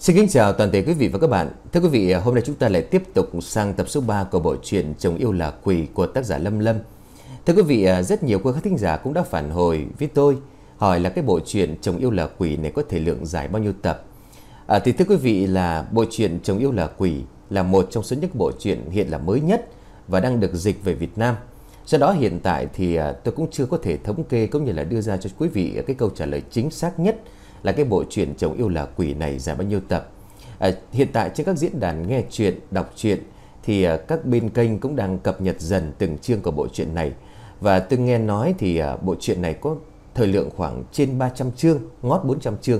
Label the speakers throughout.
Speaker 1: Xin kính chào toàn thể quý vị và các bạn. Thưa quý vị, hôm nay chúng ta lại tiếp tục sang tập số 3 của bộ truyện Chồng Yêu Là Quỷ của tác giả Lâm Lâm. Thưa quý vị, rất nhiều quý khán thính giả cũng đã phản hồi với tôi hỏi là cái bộ truyện Chồng Yêu Là Quỷ này có thể lượng dài bao nhiêu tập. Thì thưa quý vị, là bộ truyện Chồng Yêu Là Quỷ là một trong số những bộ truyện hiện là mới nhất và đang được dịch về Việt Nam. Do đó hiện tại thì tôi cũng chưa có thể thống kê cũng như là đưa ra cho quý vị cái câu trả lời chính xác nhất là cái bộ truyện Chồng Yêu Là Quỷ này dài bao nhiêu tập. Hiện tại trên các diễn đàn nghe truyện, đọc truyện thì các bên kênh cũng đang cập nhật dần từng chương của bộ truyện này. Và tôi nghe nói thì bộ truyện này có thời lượng khoảng trên 300 chương, ngót 400 chương.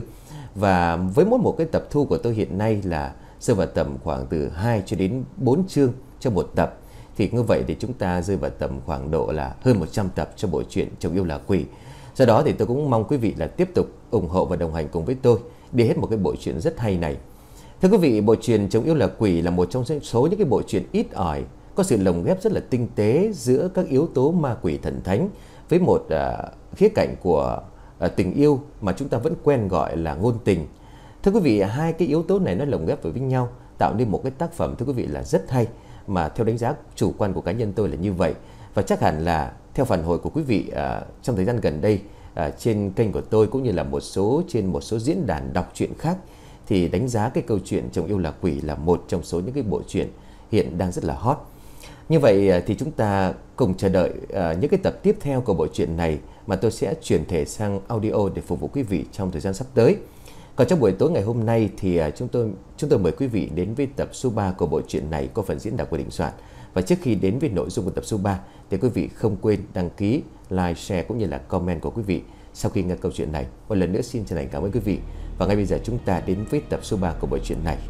Speaker 1: Và với mỗi một cái tập thu của tôi hiện nay là rơi vào tầm khoảng từ 2 cho đến 4 chương cho một tập. Thì như vậy thì chúng ta rơi vào tầm khoảng độ là hơn 100 tập cho bộ truyện Chồng Yêu Là Quỷ. Do đó thì tôi cũng mong quý vị là tiếp tục ủng hộ và đồng hành cùng với tôi đi hết một cái bộ truyện rất hay này. Thưa quý vị, bộ truyện Chồng Yêu Là Quỷ là một trong số những cái bộ truyện ít ỏi có sự lồng ghép rất là tinh tế giữa các yếu tố ma quỷ thần thánh với một khía cạnh của tình yêu mà chúng ta vẫn quen gọi là ngôn tình. Thưa quý vị, hai cái yếu tố này nó lồng ghép với nhau tạo nên một cái tác phẩm thưa quý vị là rất hay, mà theo đánh giá chủ quan của cá nhân tôi là như vậy. Và chắc hẳn là theo phản hồi của quý vị trong thời gian gần đây trên kênh của tôi cũng như là trên một số diễn đàn đọc truyện khác thì đánh giá cái câu chuyện Chồng Yêu Là Quỷ là một trong số những cái bộ truyện hiện đang rất là hot. Như vậy thì chúng ta cùng chờ đợi những cái tập tiếp theo của bộ truyện này mà tôi sẽ chuyển thể sang audio để phục vụ quý vị trong thời gian sắp tới. Còn trong buổi tối ngày hôm nay thì chúng tôi mời quý vị đến với tập số 3 của bộ truyện này có phần diễn đọc của Đình Soạn. Và trước khi đến với nội dung của tập số 3 thì quý vị không quên đăng ký, like, share cũng như là comment của quý vị sau khi nghe câu chuyện này. Một lần nữa xin chân thành cảm ơn quý vị. Và ngay bây giờ chúng ta đến với tập số 3 của bộ truyện này.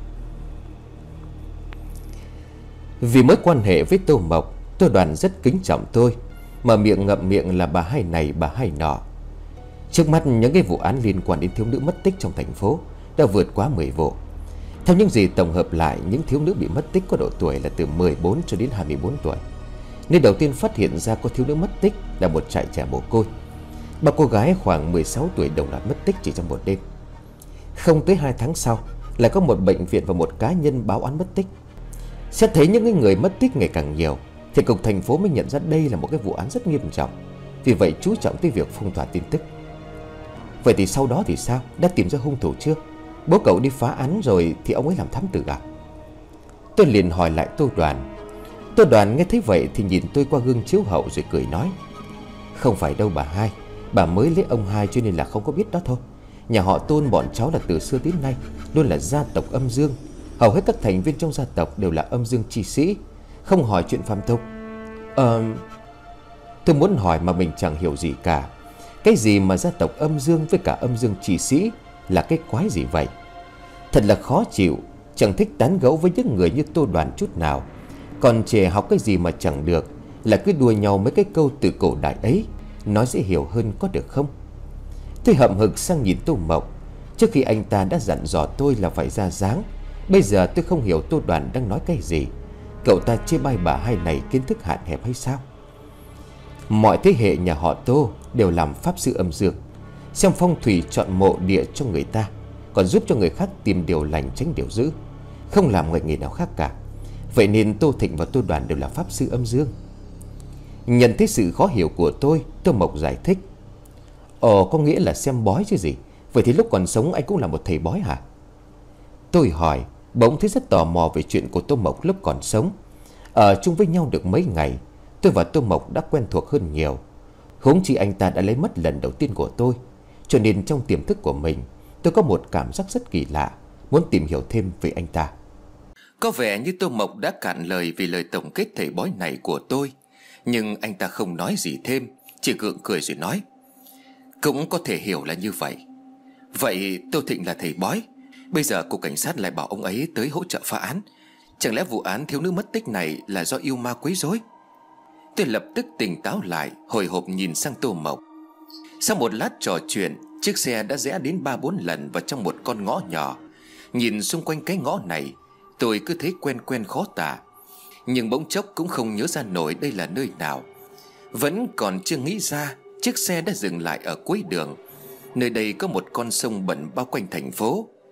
Speaker 1: Vì mối quan hệ với Tô Mộc, Tô Đoàn rất kính trọng tôi, mà miệng ngậm miệng là bà hai này bà hai nọ. Trước mắt những cái vụ án liên quan đến thiếu nữ mất tích trong thành phố đã vượt quá 10 vụ. Theo những gì tổng hợp lại, những thiếu nữ bị mất tích có độ tuổi là từ 14 cho đến 24 tuổi. Nơi đầu tiên phát hiện ra có thiếu nữ mất tích là một trại trẻ mồ côi. Ba cô gái khoảng 16 tuổi đồng loạt mất tích chỉ trong một đêm. Không tới 2 tháng sau, lại có một bệnh viện và một cá nhân báo án mất tích. Xét thấy những người mất tích ngày càng nhiều thì cục thành phố mới nhận ra đây là một cái vụ án rất nghiêm trọng. Vì vậy chú trọng tới việc phong tỏa tin tức. Vậy thì sau đó thì sao? Đã tìm ra hung thủ chưa? Bố cậu đi phá án rồi thì ông ấy làm thám tử à? Tôi liền hỏi lại Tô Đoàn. Tô Đoàn nghe thấy vậy thì nhìn tôi qua gương chiếu hậu rồi cười nói: Không phải đâu bà hai, bà mới lấy ông hai cho nên là không có biết đó thôi. Nhà họ Tôn bọn cháu là từ xưa đến nay luôn là gia tộc âm dương. Hầu hết các thành viên trong gia tộc đều là âm dương chi sĩ, không hỏi chuyện phàm tục. Tôi muốn hỏi mà mình chẳng hiểu gì cả. Cái gì mà gia tộc âm dương với cả âm dương chi sĩ là cái quái gì vậy? Thật là khó chịu, chẳng thích tán gẫu với những người như Tô Đoàn chút nào. Còn trẻ học cái gì mà chẳng được, là cứ đùa nhau mấy cái câu từ cổ đại ấy, nói dễ hiểu hơn có được không? Tôi hậm hực sang nhìn Tô Mộc. Trước khi anh ta đã dặn dò tôi là phải ra dáng, bây giờ tôi không hiểu Tô Đoàn đang nói cái gì. Cậu ta chê bai bà hai này kiến thức hạn hẹp hay sao? Mọi thế hệ nhà họ Tô đều làm pháp sư âm dương, xem phong thủy chọn mộ địa cho người ta, còn giúp cho người khác tìm điều lành tránh điều dữ, không làm người nghề nào khác cả. Vậy nên Tô Thịnh và Tô Đoàn đều là pháp sư âm dương. Nhận thấy sự khó hiểu của tôi, Tô Mộc giải thích: có nghĩa là xem bói chứ gì. Vậy thì lúc còn sống anh cũng là một thầy bói hả? Tôi hỏi, bỗng thấy rất tò mò về chuyện của Tô Mộc lúc còn sống. Ở chung với nhau được mấy ngày, tôi và Tô Mộc đã quen thuộc hơn nhiều. Huống chi anh ta đã lấy mất lần đầu tiên của tôi, cho nên trong tiềm thức của mình, tôi có một cảm giác rất kỳ lạ, muốn tìm hiểu thêm về anh ta. Có vẻ như Tô Mộc đã cạn lời vì lời tổng kết thầy bói này của tôi, nhưng anh ta không nói gì thêm, chỉ gượng cười rồi nói: Cũng có thể hiểu là như vậy. Vậy Tô Thịnh là thầy bói, bây giờ cục cảnh sát lại bảo ông ấy tới hỗ trợ phá án. Chẳng lẽ vụ án thiếu nữ mất tích này là do yêu ma quấy rối? Tôi lập tức tỉnh táo lại, hồi hộp nhìn sang Tô Mộc. Sau một lát trò chuyện, chiếc xe đã rẽ đến 3-4 lần vào trong một con ngõ nhỏ. Nhìn xung quanh cái ngõ này, tôi cứ thấy quen quen khó tả, nhưng bỗng chốc cũng không nhớ ra nổi đây là nơi nào. Vẫn còn chưa nghĩ ra, chiếc xe đã dừng lại ở cuối đường. Nơi đây có một con sông bẩn bao quanh thành phố.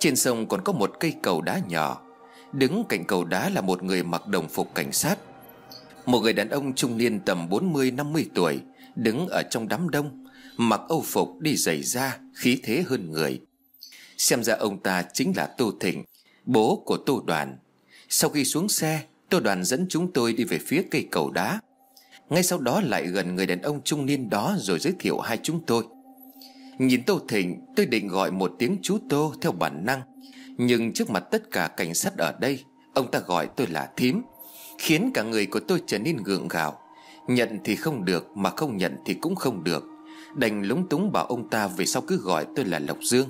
Speaker 2: Trên sông còn có một cây cầu đá nhỏ. Đứng cạnh cầu đá là một người mặc đồng phục cảnh sát. Một người đàn ông trung niên tầm 40-50 tuổi, đứng ở trong đám đông, mặc âu phục, đi giày da, khí thế hơn người. Xem ra ông ta chính là Tô Thịnh, bố của Tô Đoàn. Sau khi xuống xe, Tô Đoàn dẫn chúng tôi đi về phía cây cầu đá. Ngay sau đó lại gần người đàn ông trung niên đó rồi giới thiệu hai chúng tôi. Nhìn Tô Thịnh, tôi định gọi một tiếng chú Tô theo bản năng, nhưng trước mặt tất cả cảnh sát ở đây, ông ta gọi tôi là thím, khiến cả người của tôi trở nên gượng gạo. Nhận thì không được, mà không nhận thì cũng không được. Đành lúng túng bảo ông ta về sau cứ gọi tôi là Lộc Dương.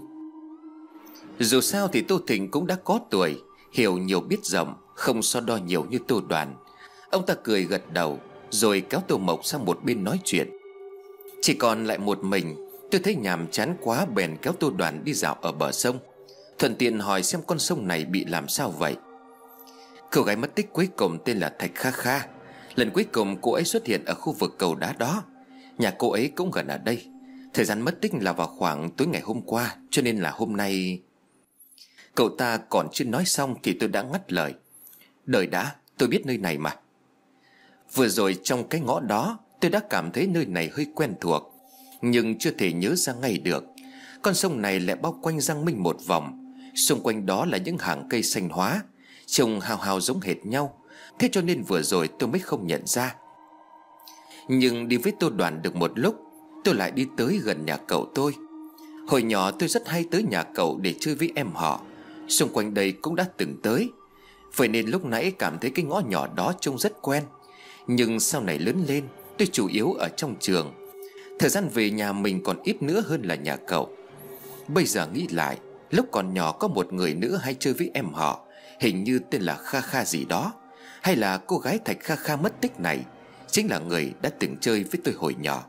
Speaker 2: Dù sao thì Tô Thịnh cũng đã có tuổi, hiểu nhiều biết rộng, không so đo nhiều như Tô Đoàn. Ông ta cười gật đầu, rồi kéo Tô Mộc sang một bên nói chuyện. Chỉ còn lại một mình, tôi thấy nhàm chán quá bèn kéo Tô Đoàn đi dạo ở bờ sông, thuận tiện hỏi xem con sông này bị làm sao vậy. Cô gái mất tích cuối cùng tên là Thạch Kha Kha. Lần cuối cùng cô ấy xuất hiện ở khu vực cầu đá đó. Nhà cô ấy cũng gần ở đây. Thời gian mất tích là vào khoảng tối ngày hôm qua, cho nên là hôm nay. Cậu ta còn chưa nói xong thì tôi đã ngắt lời. Đợi đã, tôi biết nơi này mà. Vừa rồi trong cái ngõ đó, tôi đã cảm thấy nơi này hơi quen thuộc, nhưng chưa thể nhớ ra ngay được. Con sông này lại bao quanh Giang Minh một vòng. Xung quanh đó là những hàng cây xanh hóa, trông hào hào giống hệt nhau. Thế cho nên vừa rồi tôi mới không nhận ra. Nhưng đi với Tô Đoàn được một lúc, tôi lại đi tới gần nhà cậu tôi. Hồi nhỏ tôi rất hay tới nhà cậu để chơi với em họ. Xung quanh đây cũng đã từng tới. Vậy nên lúc nãy cảm thấy cái ngõ nhỏ đó trông rất quen. Nhưng sau này lớn lên, tôi chủ yếu ở trong trường. Thời gian về nhà mình còn ít nữa hơn là nhà cậu. Bây giờ nghĩ lại, lúc còn nhỏ có một người nữa hay chơi với em họ, hình như tên là Kha Kha gì đó. Hay là cô gái Thạch Kha Kha mất tích này chính là người đã từng chơi với tôi hồi nhỏ.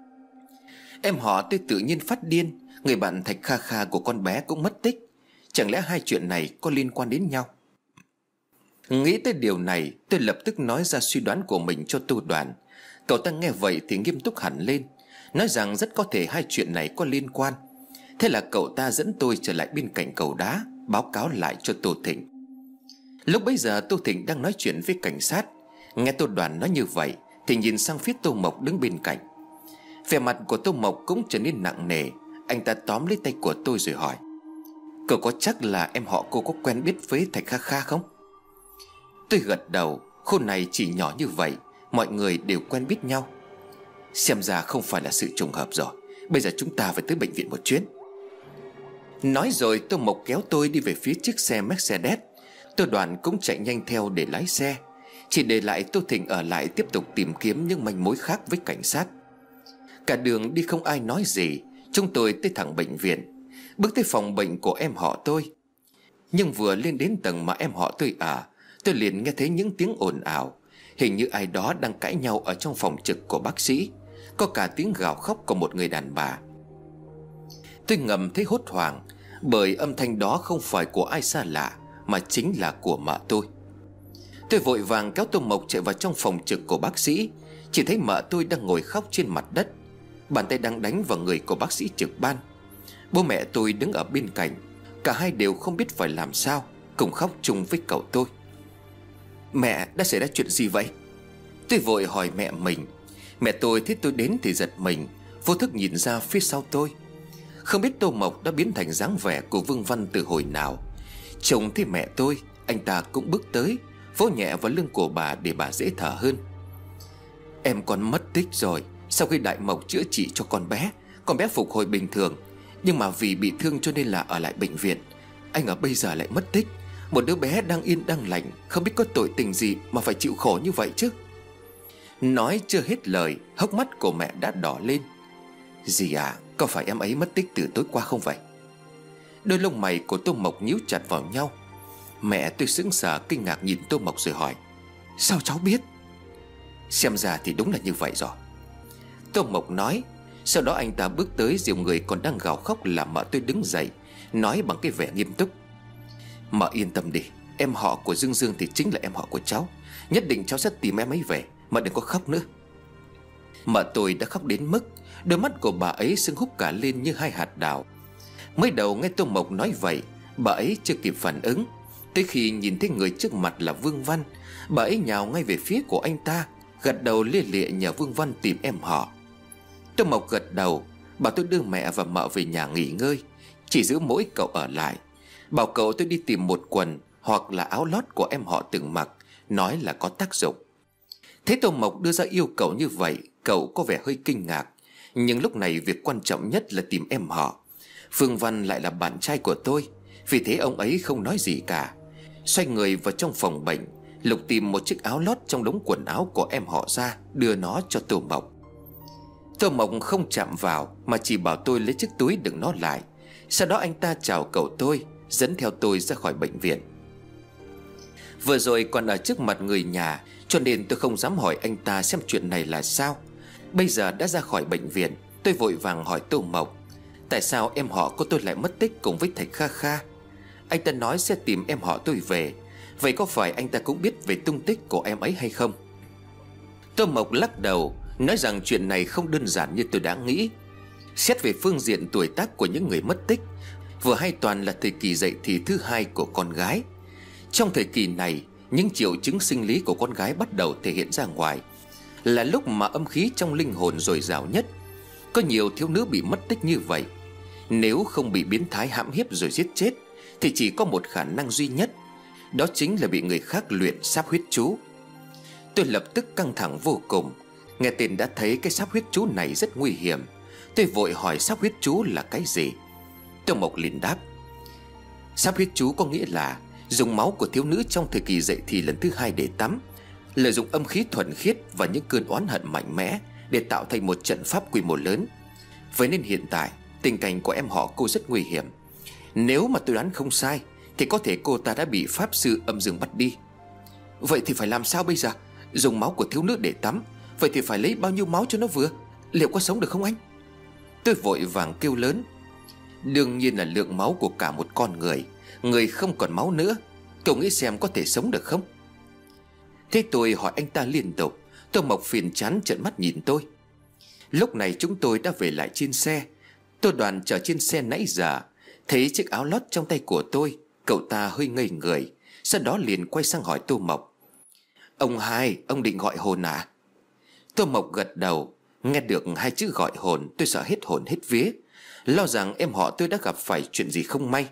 Speaker 2: Em họ tôi tự nhiên phát điên. Người bạn Thạch Kha Kha của con bé cũng mất tích. Chẳng lẽ hai chuyện này có liên quan đến nhau? Nghĩ tới điều này, tôi lập tức nói ra suy đoán của mình cho Tô Đoàn. Cậu ta nghe vậy thì nghiêm túc hẳn lên, nói rằng rất có thể hai chuyện này có liên quan. Thế là cậu ta dẫn tôi trở lại bên cạnh cầu đá, báo cáo lại cho Tô Thịnh. Lúc bấy giờ Tô Thịnh đang nói chuyện với cảnh sát. Nghe Tô Đoàn nói như vậy thì nhìn sang phía Tô Mộc đứng bên cạnh. Vẻ mặt của Tô Mộc cũng trở nên nặng nề. Anh ta tóm lấy tay của tôi rồi hỏi: Cậu có chắc là em họ cô có quen biết với Thạch Kha Kha không? Tôi gật đầu. Khu này chỉ nhỏ như vậy, mọi người đều quen biết nhau. Xem ra không phải là sự trùng hợp rồi. Bây giờ chúng ta phải tới bệnh viện một chuyến. Nói rồi Tô Mộc kéo tôi đi về phía chiếc xe Mercedes. Tô Đoàn cũng chạy nhanh theo để lái xe, chỉ để lại Tô Thịnh ở lại tiếp tục tìm kiếm những manh mối khác với cảnh sát. Cả đường đi không ai nói gì. Chúng tôi tới thẳng bệnh viện, bước tới phòng bệnh của em họ tôi. Nhưng vừa lên đến tầng mà em họ tôi ở, tôi liền nghe thấy những tiếng ồn ào. Hình như ai đó đang cãi nhau ở trong phòng trực của bác sĩ. Có cả tiếng gào khóc của một người đàn bà. Tôi ngầm thấy hốt hoảng, bởi âm thanh đó không phải của ai xa lạ, mà chính là của mợ tôi. Tôi vội vàng kéo Tô Mộc chạy vào trong phòng trực của bác sĩ. Chỉ thấy mợ tôi đang ngồi khóc trên mặt đất, bàn tay đang đánh vào người của bác sĩ trực ban. Bố mẹ tôi đứng ở bên cạnh. Cả hai đều không biết phải làm sao, cùng khóc chung với cậu tôi. Mẹ, đã xảy ra chuyện gì vậy? Tôi vội hỏi mẹ mình. Mẹ tôi thấy tôi đến thì giật mình, vô thức nhìn ra phía sau tôi. Không biết Tô Mộc đã biến thành dáng vẻ của Vương Văn từ hồi nào. Trông thấy mẹ tôi, anh ta cũng bước tới, vỗ nhẹ vào lưng của bà để bà dễ thở hơn. Em con mất tích rồi. Sau khi Đại Mộc chữa trị cho con bé phục hồi bình thường. Nhưng mà vì bị thương cho nên là ở lại bệnh viện. Anh ở bây giờ lại mất tích. Một đứa bé đang yên đang lành, không biết có tội tình gì mà phải chịu khổ như vậy chứ. Nói chưa hết lời, hốc mắt của mẹ đã đỏ lên. Dì à, có phải em ấy mất tích từ tối qua không vậy? Đôi lông mày của Tô Mộc nhíu chặt vào nhau. Mẹ tôi sững sờ kinh ngạc nhìn Tô Mộc rồi hỏi: Sao cháu biết? Xem ra thì đúng là như vậy rồi, Tô Mộc nói. Sau đó anh ta bước tới dìu người còn đang gào khóc làm mợ tôi đứng dậy, nói bằng cái vẻ nghiêm túc: Mợ yên tâm đi, em họ của Dương Dương thì chính là em họ của cháu. Nhất định cháu sẽ tìm em ấy về, mợ đừng có khóc nữa. Mợ tôi đã khóc đến mức đôi mắt của bà ấy sưng húp cả lên như hai hạt đào. Mới đầu nghe Tô Mộc nói vậy, Bà ấy chưa kịp phản ứng, tới khi nhìn thấy người trước mặt là Vương Văn, bà ấy nhào ngay về phía của anh ta, gật đầu lia lịa nhờ Vương Văn tìm em họ. Tô Mộc gật đầu, bảo tôi đưa mẹ và mợ về nhà nghỉ ngơi, chỉ giữ mỗi cậu ở lại. Bảo cậu tôi đi tìm một quần hoặc là áo lót của em họ từng mặc, nói là có tác dụng. Thế Tô Mộc đưa ra yêu cầu như vậy, cậu có vẻ hơi kinh ngạc. Nhưng lúc này việc quan trọng nhất là tìm em họ. Phương Văn lại là bạn trai của tôi, vì thế ông ấy không nói gì cả. Xoay người vào trong phòng bệnh, lục tìm một chiếc áo lót trong đống quần áo của em họ ra, đưa nó cho Tô Mộc. Tô Mộc không chạm vào mà chỉ bảo tôi lấy chiếc túi đựng nó lại. Sau đó anh ta chào cậu tôi, dẫn theo tôi ra khỏi bệnh viện. Vừa rồi còn ở trước mặt người nhà, cho nên tôi không dám hỏi anh ta xem chuyện này là sao. Bây giờ đã ra khỏi bệnh viện, tôi vội vàng hỏi Tô Mộc, tại sao em họ của tôi lại mất tích cùng với thầy Kha Kha? Anh ta nói sẽ tìm em họ tôi về. Vậy có phải anh ta cũng biết về tung tích của em ấy hay không? Tô Mộc lắc đầu, nói rằng chuyện này không đơn giản như tôi đã nghĩ. Xét về phương diện tuổi tác của những người mất tích, vừa hay toàn là thời kỳ dậy thì thứ hai của con gái. Trong thời kỳ này, những triệu chứng sinh lý của con gái bắt đầu thể hiện ra ngoài, là lúc mà âm khí trong linh hồn dồi dào nhất. Có nhiều thiếu nữ bị mất tích như vậy. Nếu không bị biến thái hãm hiếp rồi giết chết, thì chỉ có một khả năng duy nhất, đó chính là bị người khác luyện sáp huyết chú. Tôi lập tức căng thẳng vô cùng. Nghe tên đã thấy cái sáp huyết chú này rất nguy hiểm. Tôi vội hỏi sáp huyết chú là cái gì. Tô Mộc liền đáp, sáp huyết chú có nghĩa là dùng máu của thiếu nữ trong thời kỳ dậy thì lần thứ hai để tắm, lợi dụng âm khí thuần khiết và những cơn oán hận mạnh mẽ để tạo thành một trận pháp quy mô lớn. Vậy nên hiện tại tình cảnh của em họ cô rất nguy hiểm. Nếu mà tôi đoán không sai thì có thể cô ta đã bị pháp sư âm dương bắt đi. Vậy thì phải làm sao bây giờ? Dùng máu của thiếu nữ để tắm, vậy thì phải lấy bao nhiêu máu cho nó vừa? Liệu có sống được không anh? Tôi vội vàng kêu lớn, đương nhiên là lượng máu của cả một con người. Người không còn máu nữa, cậu nghĩ xem có thể sống được không? Thế tôi hỏi anh ta liên tục. Tô Mộc phiền chán trợn mắt nhìn tôi. Lúc này chúng tôi đã về lại trên xe. Tô Đoàn chờ trên xe nãy giờ, thấy chiếc áo lót trong tay của tôi, cậu ta hơi ngây người. Sau đó liền quay sang hỏi Tô Mộc, ông hai, ông định gọi hồn à? Tô Mộc gật đầu. Nghe được hai chữ gọi hồn, tôi sợ hết hồn hết vía, lo rằng em họ tôi đã gặp phải chuyện gì không may.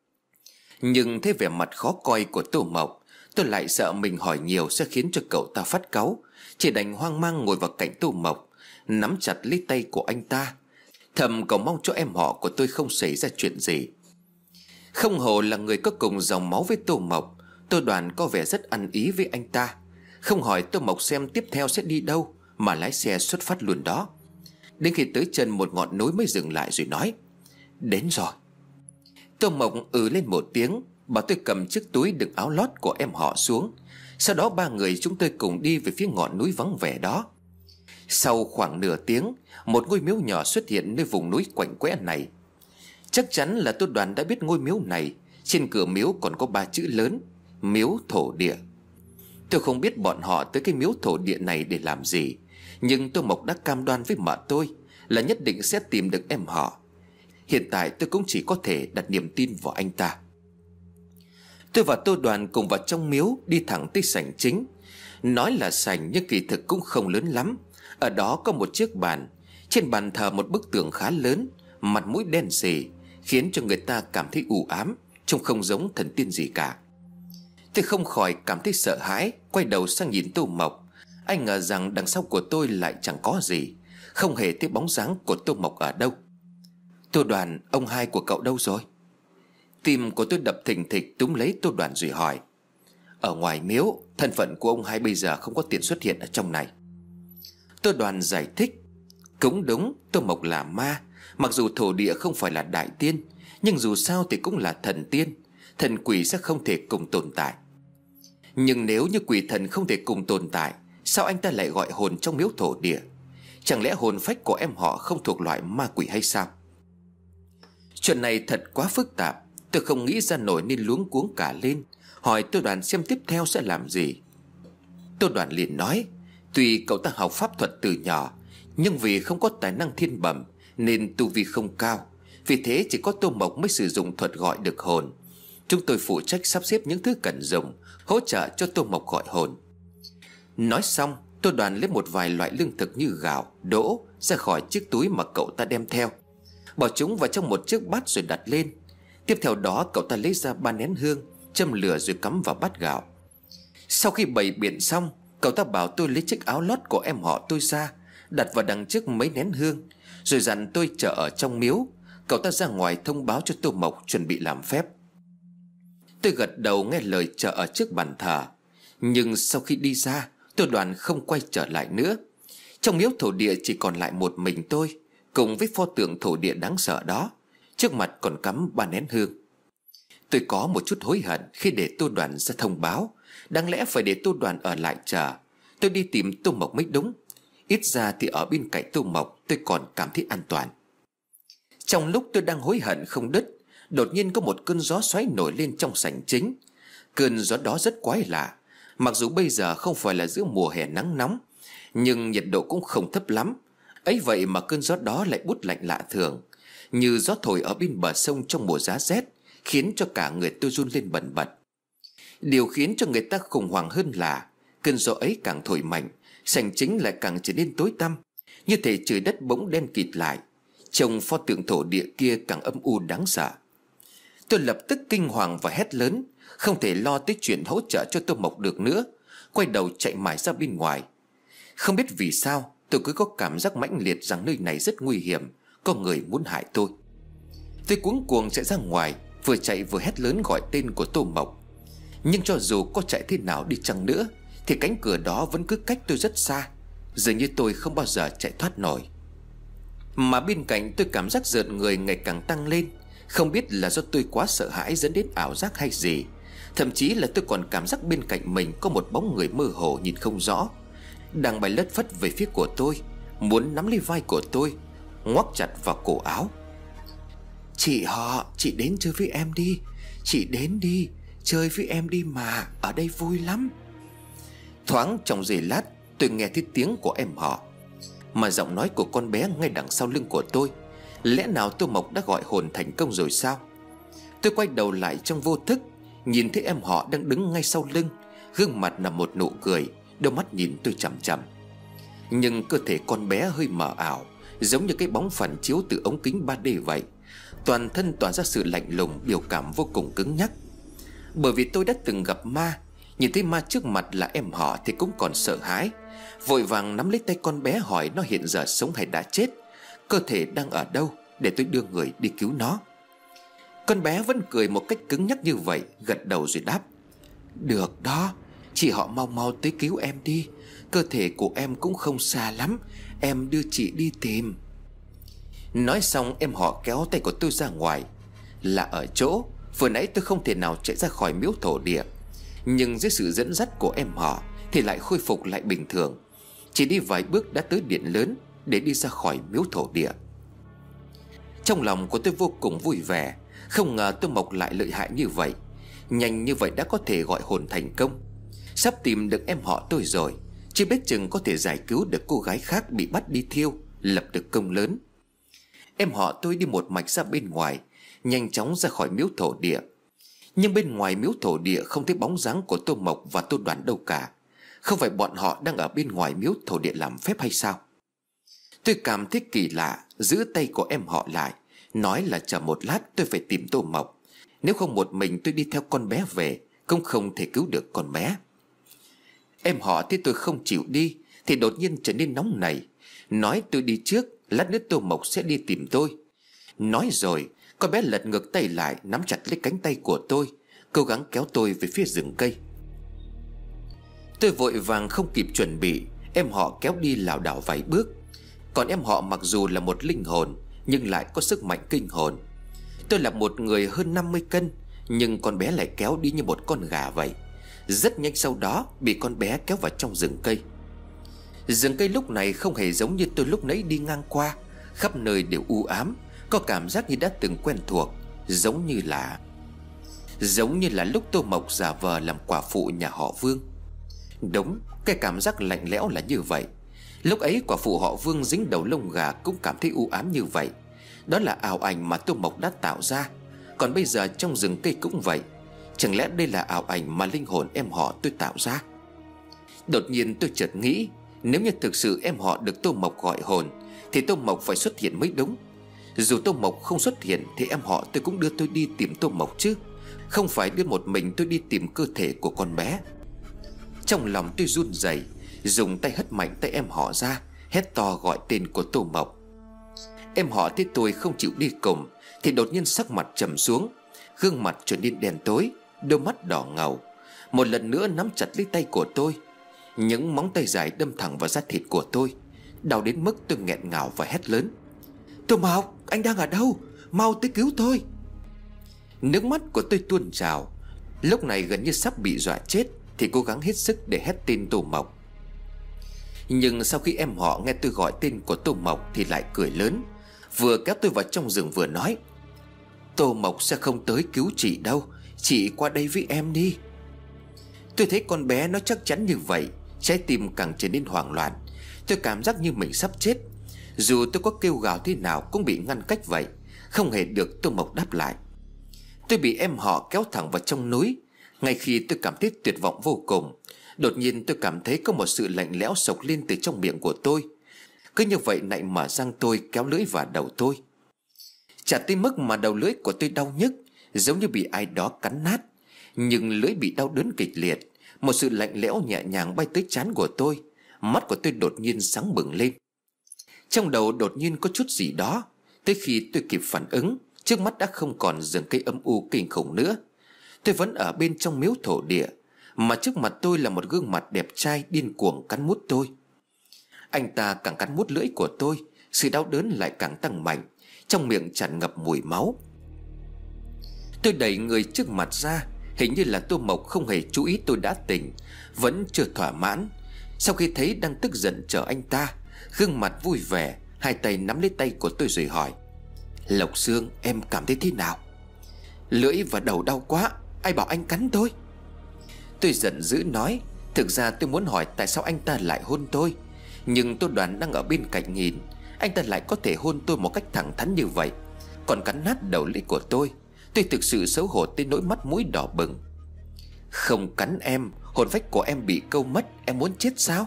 Speaker 2: Nhưng thấy vẻ mặt khó coi của Tô Mộc, tôi lại sợ mình hỏi nhiều sẽ khiến cho cậu ta phát cáu. Chỉ đành hoang mang ngồi vào cạnh Tô Mộc, nắm chặt lấy tay của anh ta, thầm cầu mong cho em họ của tôi không xảy ra chuyện gì. Không hổ là người có cùng dòng máu với Tô Mộc, Tô Đoàn có vẻ rất ăn ý với anh ta. Không hỏi Tô Mộc xem tiếp theo sẽ đi đâu, mà lái xe xuất phát luôn đó. Đến khi tới chân một ngọn núi mới dừng lại rồi nói, đến rồi. Tô Mộc lên một tiếng, bảo tôi cầm chiếc túi đựng áo lót của em họ xuống. Sau đó ba người chúng tôi cùng đi về phía ngọn núi vắng vẻ đó. Sau khoảng nửa tiếng, một ngôi miếu nhỏ xuất hiện nơi vùng núi quạnh quẽ này. Chắc chắn là Tô Đoàn đã biết ngôi miếu này. Trên cửa miếu còn có 3 chữ lớn: miếu thổ địa. Tôi không biết bọn họ tới cái miếu thổ địa này để làm gì, nhưng Tô Mộc đã cam đoan với mợ tôi là nhất định sẽ tìm được em họ. Hiện tại tôi cũng chỉ có thể đặt niềm tin vào anh ta. Tôi và Tô Đoàn cùng vào trong miếu, đi thẳng tới sảnh chính. Nói là sảnh nhưng kỳ thực cũng không lớn lắm. Ở đó có một chiếc bàn. Trên bàn thờ một bức tượng khá lớn, mặt mũi đen sì, khiến cho người ta cảm thấy u ám, trông không giống thần tiên gì cả. Tôi không khỏi cảm thấy sợ hãi, quay đầu sang nhìn Tô Mộc. Anh ngờ rằng đằng sau của tôi lại chẳng có gì, không hề thấy bóng dáng của Tô Mộc ở đâu. Tô Đoàn, ông hai của cậu đâu rồi? Tim của tôi đập thình thịch, túm lấy Tô Đoàn rồi hỏi. Ở ngoài miếu, thân phận của ông hai bây giờ không có tiền xuất hiện ở trong này. Tô Đoàn giải thích. Cũng đúng, Tô Mộc là ma. Mặc dù thổ địa không phải là đại tiên, nhưng dù sao thì cũng là thần tiên. Thần quỷ sẽ không thể cùng tồn tại. Nhưng nếu như quỷ thần không thể cùng tồn tại, sao anh ta lại gọi hồn trong miếu thổ địa? Chẳng lẽ hồn phách của em họ không thuộc loại ma quỷ hay sao? Chuyện này thật quá phức tạp, tôi không nghĩ ra nổi nên luống cuống cả lên, hỏi Tô Đoàn xem tiếp theo sẽ làm gì. Tô Đoàn liền nói, tuy cậu ta học pháp thuật từ nhỏ, nhưng vì không có tài năng thiên bẩm nên tu vi không cao. Vì thế chỉ có Tô Mộc mới sử dụng thuật gọi được hồn. Chúng tôi phụ trách sắp xếp những thứ cần dùng, hỗ trợ cho Tô Mộc gọi hồn. Nói xong, tôi Đoàn lấy một vài loại lương thực như gạo, đỗ ra khỏi chiếc túi mà cậu ta đem theo, bỏ chúng vào trong một chiếc bát rồi đặt lên. Tiếp theo đó cậu ta lấy ra 3 nén hương, châm lửa rồi cắm vào bát gạo. Sau khi bày biện xong, cậu ta bảo tôi lấy chiếc áo lót của em họ tôi ra, đặt vào đằng trước mấy nén hương, rồi dặn tôi chờ ở trong miếu. Cậu ta ra ngoài thông báo cho Tô Mộc chuẩn bị làm phép. Tôi gật đầu nghe lời chờ ở trước bàn thờ. Nhưng sau khi đi ra, tôi Đoàn không quay trở lại nữa. Trong miếu thổ địa chỉ còn lại một mình tôi, cùng với pho tượng thổ địa đáng sợ đó. Trước mặt còn cắm 3 nén hương. Tôi có một chút hối hận khi để Tô Đoàn ra thông báo. Đáng lẽ phải để Tô Đoàn ở lại chờ. Tôi đi tìm Tô Mộc mới đúng. Ít ra thì ở bên cạnh Tô Mộc tôi còn cảm thấy an toàn. Trong lúc tôi đang hối hận không đứt, đột nhiên có một cơn gió xoáy nổi lên trong sảnh chính. Cơn gió đó rất quái lạ. Mặc dù bây giờ không phải là giữa mùa hè nắng nóng, nhưng nhiệt độ cũng không thấp lắm. Ấy vậy mà cơn gió đó lại bút lạnh lạ thường, như gió thổi ở bên bờ sông trong mùa giá rét, khiến cho cả người tôi run lên bần bật. Điều khiến cho người ta khủng hoảng hơn là cơn gió ấy càng thổi mạnh, sảnh chính lại càng trở nên tối tăm, như thể trời đất bỗng đen kịt lại. Trông pho tượng thổ địa kia càng âm u đáng sợ. Tôi lập tức kinh hoàng và hét lớn, không thể lo tới chuyện hỗ trợ cho Tô Mộc được nữa. Quay đầu chạy mãi ra bên ngoài. Không biết vì sao tôi cứ có cảm giác mãnh liệt rằng nơi này rất nguy hiểm, có người muốn hại tôi. Tôi cuống cuồng chạy ra ngoài, vừa chạy vừa hét lớn gọi tên của Tô Mộc. Nhưng cho dù có chạy thế nào đi chăng nữa thì cánh cửa đó vẫn cứ cách tôi rất xa. Dường như tôi không bao giờ chạy thoát nổi. Mà bên cạnh tôi cảm giác rợn người ngày càng tăng lên. Không biết là do tôi quá sợ hãi dẫn đến ảo giác hay gì. Thậm chí là tôi còn cảm giác bên cạnh mình có một bóng người mơ hồ nhìn không rõ, đang bay lất phất về phía của tôi, muốn nắm lấy vai của tôi, ngoắc chặt vào cổ áo. Chị họ, chị đến chơi với em đi. Chị đến đi, chơi với em đi mà, ở đây vui lắm. Thoáng trong giây lát tôi nghe thấy tiếng của em họ, mà giọng nói của con bé ngay đằng sau lưng của tôi. Lẽ nào Tô Mộc đã gọi hồn thành công rồi sao? Tôi quay đầu lại trong vô thức, nhìn thấy em họ đang đứng ngay sau lưng, gương mặt là một nụ cười, đôi mắt nhìn tôi chằm chằm. Nhưng cơ thể con bé hơi mờ ảo, giống như cái bóng phản chiếu từ ống kính 3D vậy. Toàn thân tỏa ra sự lạnh lùng, biểu cảm vô cùng cứng nhắc. Bởi vì tôi đã từng gặp ma, nhìn thấy ma trước mặt là em họ thì cũng còn sợ hãi. Vội vàng nắm lấy tay con bé hỏi nó hiện giờ sống hay đã chết, cơ thể đang ở đâu để tôi đưa người đi cứu nó. Con bé vẫn cười một cách cứng nhắc như vậy, gật đầu rồi đáp: Được đó, chị họ mau mau tới cứu em đi. Cơ thể của em cũng không xa lắm, em đưa chị đi tìm. Nói xong em họ kéo tay của tôi ra ngoài. Là ở chỗ vừa nãy tôi không thể nào chạy ra khỏi miếu thổ địa, nhưng dưới sự dẫn dắt của em họ thì lại khôi phục lại bình thường. Chỉ đi vài bước đã tới điện lớn để đi ra khỏi miếu thổ địa. Trong lòng của tôi vô cùng vui vẻ. Không ngờ Tô Mộc lại lợi hại như vậy, nhanh như vậy đã có thể gọi hồn thành công. Sắp tìm được em họ tôi rồi, chưa biết chừng có thể giải cứu được cô gái khác bị bắt đi thiêu, lập được công lớn. Em họ tôi đi một mạch ra bên ngoài, nhanh chóng ra khỏi miếu thổ địa. Nhưng bên ngoài miếu thổ địa không thấy bóng dáng của Tô Mộc và Tô Đoàn đâu cả. Không phải bọn họ đang ở bên ngoài miếu thổ địa làm phép hay sao? Tôi cảm thấy kỳ lạ, giữ tay của em họ lại, nói là chờ một lát tôi phải tìm Tô Mộc. Nếu không một mình tôi đi theo con bé về, cũng không thể cứu được con bé. Em họ thấy tôi không chịu đi thì đột nhiên trở nên nóng nảy, nói tôi đi trước, lát nữa Tô Mộc sẽ đi tìm tôi. Nói rồi con bé lật ngược tay lại, nắm chặt lấy cánh tay của tôi, cố gắng kéo tôi về phía rừng cây. Tôi vội vàng không kịp chuẩn bị, em họ kéo đi lảo đảo vài bước. Còn em họ mặc dù là một linh hồn nhưng lại có sức mạnh kinh hồn. Tôi là một người hơn 50 cân, nhưng con bé lại kéo đi như một con gà vậy. Rất nhanh sau đó bị con bé kéo vào trong rừng cây. Rừng cây lúc này không hề giống như tôi lúc nãy đi ngang qua. Khắp nơi đều u ám, có cảm giác như đã từng quen thuộc. Giống như là lúc Tô Mộc giả vờ làm quả phụ nhà họ Vương. Đúng, cái cảm giác lạnh lẽo là như vậy. Lúc ấy quả phụ họ Vương dính đầu lông gà cũng cảm thấy u ám như vậy. Đó là ảo ảnh mà Tô Mộc đã tạo ra. Còn bây giờ trong rừng cây cũng vậy, Chẳng lẽ đây là ảo ảnh mà linh hồn em họ tôi tạo ra? Đột nhiên tôi chợt nghĩ, nếu như thực sự em họ được Tô Mộc gọi hồn thì Tô Mộc phải xuất hiện mới đúng. Dù Tô Mộc không xuất hiện thì em họ tôi cũng đưa tôi đi tìm Tô Mộc chứ, không phải đưa một mình tôi đi tìm cơ thể của con bé. Trong lòng tôi run rẩy, dùng tay hất mạnh tay em họ ra, hét to gọi tên của Tô Mộc. Em họ thấy tôi không chịu đi cùng thì đột nhiên sắc mặt trầm xuống, gương mặt trở nên đen tối, đôi mắt đỏ ngầu, một lần nữa nắm chặt lấy tay của tôi. Những móng tay dài đâm thẳng vào da thịt của tôi, đau đến mức tôi nghẹn ngào và hét lớn: Tô Mộc, anh đang ở đâu? Mau tới cứu tôi! Nước mắt của tôi tuôn trào. Lúc này gần như sắp bị dọa chết thì cố gắng hết sức để hét tên Tô Mộc. Nhưng sau khi em họ nghe tôi gọi tên của Tô Mộc thì lại cười lớn, vừa kéo tôi vào trong rừng vừa nói: Tô Mộc sẽ không tới cứu chị đâu, chị qua đây với em đi. Tôi thấy con bé nó chắc chắn như vậy, trái tim càng trở nên hoảng loạn. Tôi cảm giác như mình sắp chết. Dù tôi có kêu gào thế nào cũng bị ngăn cách vậy, không hề được Tô Mộc đáp lại. Tôi bị em họ kéo thẳng vào trong núi. Ngay khi tôi cảm thấy tuyệt vọng vô cùng, đột nhiên tôi cảm thấy có một sự lạnh lẽo xộc lên từ trong miệng của tôi. Cứ như vậy lại mở răng tôi kéo lưỡi vào đầu tôi. Chả tới mức mà đầu lưỡi của tôi đau nhức, giống như bị ai đó cắn nát, nhưng lưỡi bị đau đớn kịch liệt. Một sự lạnh lẽo nhẹ nhàng bay tới trán của tôi. Mắt của tôi đột nhiên sáng bừng lên. Trong đầu đột nhiên có chút gì đó. Tới khi tôi kịp phản ứng, trước mắt đã không còn rừng cây âm u kinh khủng nữa. Tôi vẫn ở bên trong miếu thổ địa, mà trước mặt tôi là một gương mặt đẹp trai điên cuồng cắn mút tôi. Anh ta càng cắn mút lưỡi của tôi, sự đau đớn lại càng tăng mạnh, trong miệng tràn ngập mùi máu. Tôi đẩy người trước mặt ra. Hình như là Tô Mộc không hề chú ý tôi đã tỉnh, vẫn chưa thỏa mãn. Sau khi thấy đang tức giận chờ anh ta, gương mặt vui vẻ, hai tay nắm lấy tay của tôi rồi hỏi: Lộc Sương, em cảm thấy thế nào? Lưỡi và đầu đau quá, ai bảo anh cắn tôi? Tôi giận dữ nói: Thực ra tôi muốn hỏi tại sao anh ta lại hôn tôi, nhưng Tô Đoàn đang ở bên cạnh nhìn, anh ta lại có thể hôn tôi một cách thẳng thắn như vậy, còn cắn nát đầu lưỡi của tôi. Tôi thực sự xấu hổ tới nỗi mắt mũi đỏ bừng. Không cắn em, hồn phách của em bị câu mất, em muốn chết sao?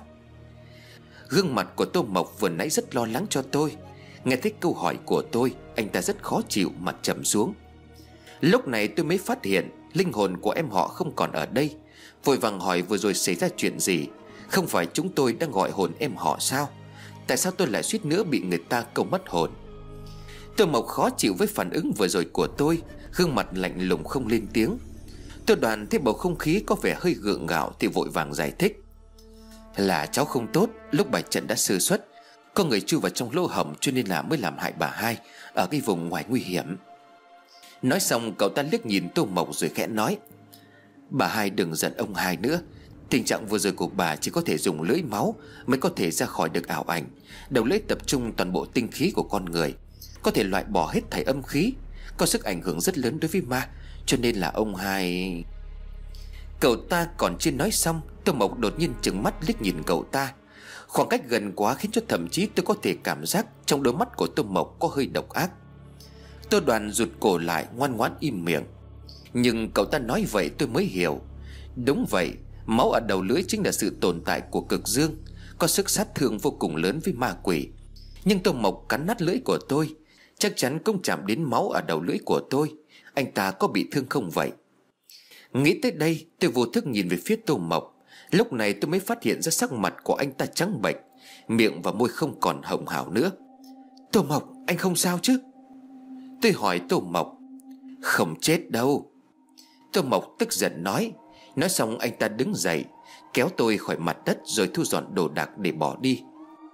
Speaker 2: Gương mặt của Tô Mộc vừa nãy rất lo lắng cho tôi. Nghe thấy câu hỏi của tôi, anh ta rất khó chịu, mặt trầm xuống. Lúc này tôi mới phát hiện linh hồn của em họ không còn ở đây. Vội vàng hỏi vừa rồi xảy ra chuyện gì. Không phải chúng tôi đang gọi hồn em họ sao? Tại sao tôi lại suýt nữa bị người ta câu mất hồn? Tô Mộc khó chịu với phản ứng vừa rồi của tôi, gương mặt lạnh lùng không lên tiếng. Tô Đoàn thấy bầu không khí có vẻ hơi gượng gạo thì vội vàng giải thích: Là cháu không tốt, lúc bài trận đã sơ suất, có người chui vào trong lỗ hổng cho nên là mới làm hại bà hai ở cái vùng ngoài nguy hiểm. Nói xong cậu ta liếc nhìn Tô Mộc rồi khẽ nói: Bà hai đừng giận ông hai nữa. Tình trạng vừa rồi của bà chỉ có thể dùng lưỡi máu mới có thể ra khỏi được ảo ảnh. Đầu lưỡi tập trung toàn bộ tinh khí của con người, có thể loại bỏ hết thảy âm khí, có sức ảnh hưởng rất lớn đối với ma, cho nên là ông hai... Cậu ta còn chưa nói xong, Tô Mộc đột nhiên trừng mắt liếc nhìn cậu ta. Khoảng cách gần quá khiến cho thậm chí tôi có thể cảm giác trong đôi mắt của Tô Mộc có hơi độc ác. Tô Đoàn rụt cổ lại, ngoan ngoãn im miệng. Nhưng cậu ta nói vậy tôi mới hiểu. Đúng vậy, máu ở đầu lưỡi chính là sự tồn tại của cực dương, có sức sát thương vô cùng lớn với ma quỷ. Nhưng Tô Mộc cắn nát lưỡi của tôi, chắc chắn cũng chạm đến máu ở đầu lưỡi của tôi. Anh ta có bị thương không vậy? Nghĩ tới đây tôi vô thức nhìn về phía Tô Mộc. Lúc này tôi mới phát hiện ra sắc mặt của anh ta trắng bệch, miệng và môi không còn hồng hào nữa. Tô Mộc, anh không sao chứ? Tôi hỏi Tô Mộc. Không chết đâu. Tô Mộc tức giận nói. Nói xong anh ta đứng dậy, kéo tôi khỏi mặt đất rồi thu dọn đồ đạc để bỏ đi.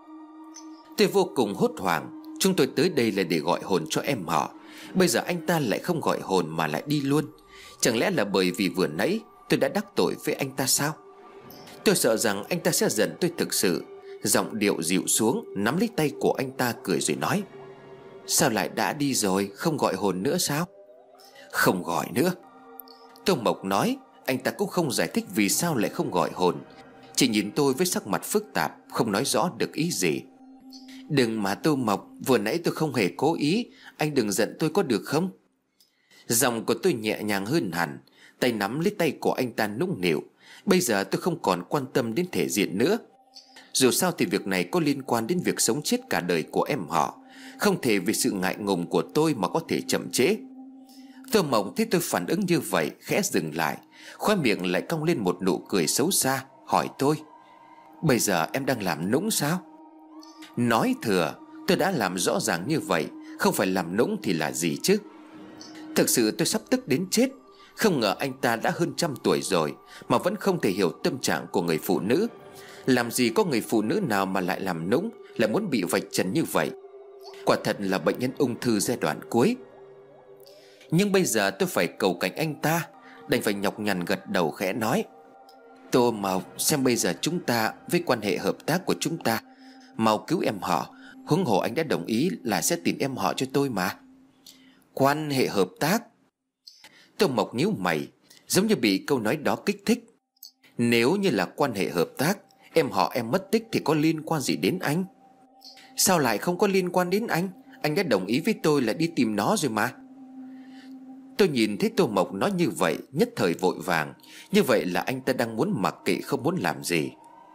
Speaker 2: Tôi vô cùng hốt hoảng. Chúng tôi tới đây là để gọi hồn cho em họ. Bây giờ anh ta lại không gọi hồn mà lại đi luôn. Chẳng lẽ là bởi vì vừa nãy tôi đã đắc tội với anh ta sao? Tôi sợ rằng anh ta sẽ giận tôi thực sự. Giọng điệu dịu xuống, nắm lấy tay của anh ta cười rồi nói: Sao lại đã đi rồi, không gọi hồn nữa sao? Không gọi nữa. Tô Mộc nói. Anh ta cũng không giải thích vì sao lại không gọi hồn, chỉ nhìn tôi với sắc mặt phức tạp, không nói rõ được ý gì. Đừng mà Tô Mộc, vừa nãy tôi không hề cố ý, anh đừng giận tôi có được không? Giọng của tôi nhẹ nhàng hơn hẳn, Tay nắm lấy tay của anh ta nũng nịu. Bây giờ tôi không còn quan tâm đến thể diện nữa. Dù sao thì việc này có liên quan đến việc sống chết cả đời của em họ. Không thể vì sự ngại ngùng của tôi mà có thể chậm trễ. Tô Mộc thấy tôi phản ứng như vậy, khẽ dừng lại, khóe miệng lại cong lên một nụ cười xấu xa, hỏi tôi: Bây giờ em đang làm nũng sao? Nói thừa, tôi đã làm rõ ràng như vậy, không phải làm nũng thì là gì chứ? Thực sự tôi sắp tức đến chết. Không ngờ anh ta đã hơn 100 tuổi rồi mà vẫn không thể hiểu tâm trạng của người phụ nữ. Làm gì có người phụ nữ nào mà lại làm nũng, lại muốn bị vạch trần như vậy. Quả thật là bệnh nhân ung thư giai đoạn cuối. Nhưng bây giờ tôi phải cầu cạnh anh ta, đành phải nhọc nhằn gật đầu khẽ nói: Tô Mộc, xem bây giờ chúng ta với quan hệ hợp tác của chúng ta, mau cứu em họ. Huống hồ anh đã đồng ý là sẽ tìm em họ cho tôi mà. Quan hệ hợp tác? Tô Mộc nhíu mày, giống như bị câu nói đó kích thích. Nếu như là quan hệ hợp tác, em họ em mất tích thì có liên quan gì đến anh? Sao lại không có liên quan đến anh? Anh đã đồng ý với tôi là đi tìm nó rồi mà. Tôi nhìn thấy Tô Mộc nói như vậy, nhất thời vội vàng. Như vậy là anh ta đang muốn mặc kệ, không muốn làm gì.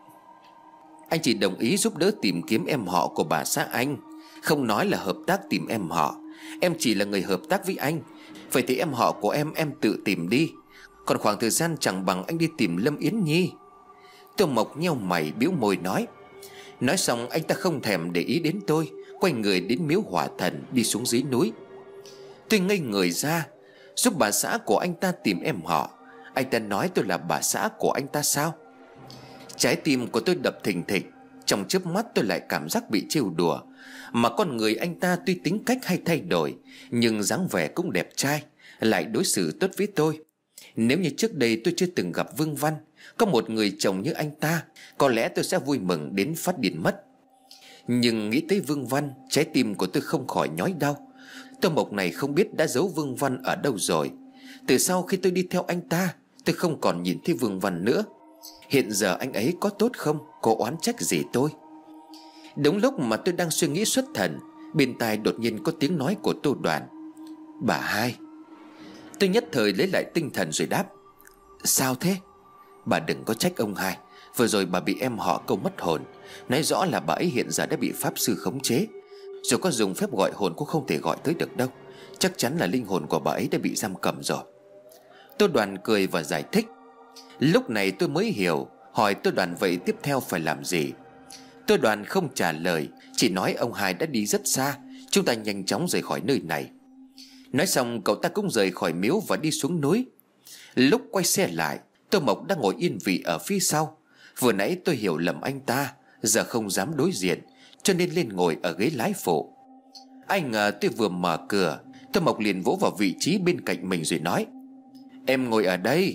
Speaker 2: Anh chỉ đồng ý giúp đỡ tìm kiếm em họ của bà xã anh, không nói là hợp tác tìm em họ. Em chỉ là người hợp tác với anh. Vậy thì em họ của em tự tìm đi. Còn khoảng thời gian chẳng bằng anh đi tìm Lâm Yến Nhi. Tô Mộc nheo mày biếu môi nói. Nói xong anh ta không thèm để ý đến tôi, quay người đến miếu hỏa thần, đi xuống dưới núi. Tôi ngây người ra. Giúp bà xã của anh ta tìm em họ? Anh ta nói tôi là bà xã của anh ta sao? Trái tim của tôi đập thình thịch. Trong chớp mắt tôi lại cảm giác bị trêu đùa. Mà con người anh ta tuy tính cách hay thay đổi, nhưng dáng vẻ cũng đẹp trai, lại đối xử tốt với tôi. Nếu như trước đây tôi chưa từng gặp Vương Văn, có một người chồng như anh ta, có lẽ tôi sẽ vui mừng đến phát điên mất. Nhưng nghĩ tới Vương Văn, trái tim của tôi không khỏi nhói đau. Tô Mộc này không biết đã giấu Vương Văn ở đâu rồi. Từ sau khi tôi đi theo anh ta, tôi không còn nhìn thấy Vương Văn nữa. Hiện giờ anh ấy có tốt không? Có oán trách gì tôi? Đúng lúc mà tôi đang suy nghĩ xuất thần, bên tai đột nhiên có tiếng nói của Tô Đoàn. Bà hai. Tôi nhất thời lấy lại tinh thần rồi đáp. Sao thế? Bà đừng có trách ông hai. Vừa rồi bà bị em họ câu mất hồn. Nói rõ là bà ấy hiện giờ đã bị pháp sư khống chế. Dù có dùng phép gọi hồn cũng không thể gọi tới được đâu. Chắc chắn là linh hồn của bà ấy đã bị giam cầm rồi. Tô Đoàn cười và giải thích. Lúc này tôi mới hiểu. Hỏi Tô Đoàn vậy tiếp theo phải làm gì? Tô Đoàn không trả lời, chỉ nói ông hai đã đi rất xa, chúng ta nhanh chóng rời khỏi nơi này. Nói xong cậu ta cũng rời khỏi miếu và đi xuống núi. Lúc quay xe lại, Tô Mộc đang ngồi yên vị ở phía sau. Vừa nãy tôi hiểu lầm anh ta, giờ không dám đối diện, cho nên lên ngồi ở ghế lái phụ. Ai ngờ tôi vừa mở cửa, Tô Mộc liền vỗ vào vị trí bên cạnh mình rồi nói. Em ngồi ở đây.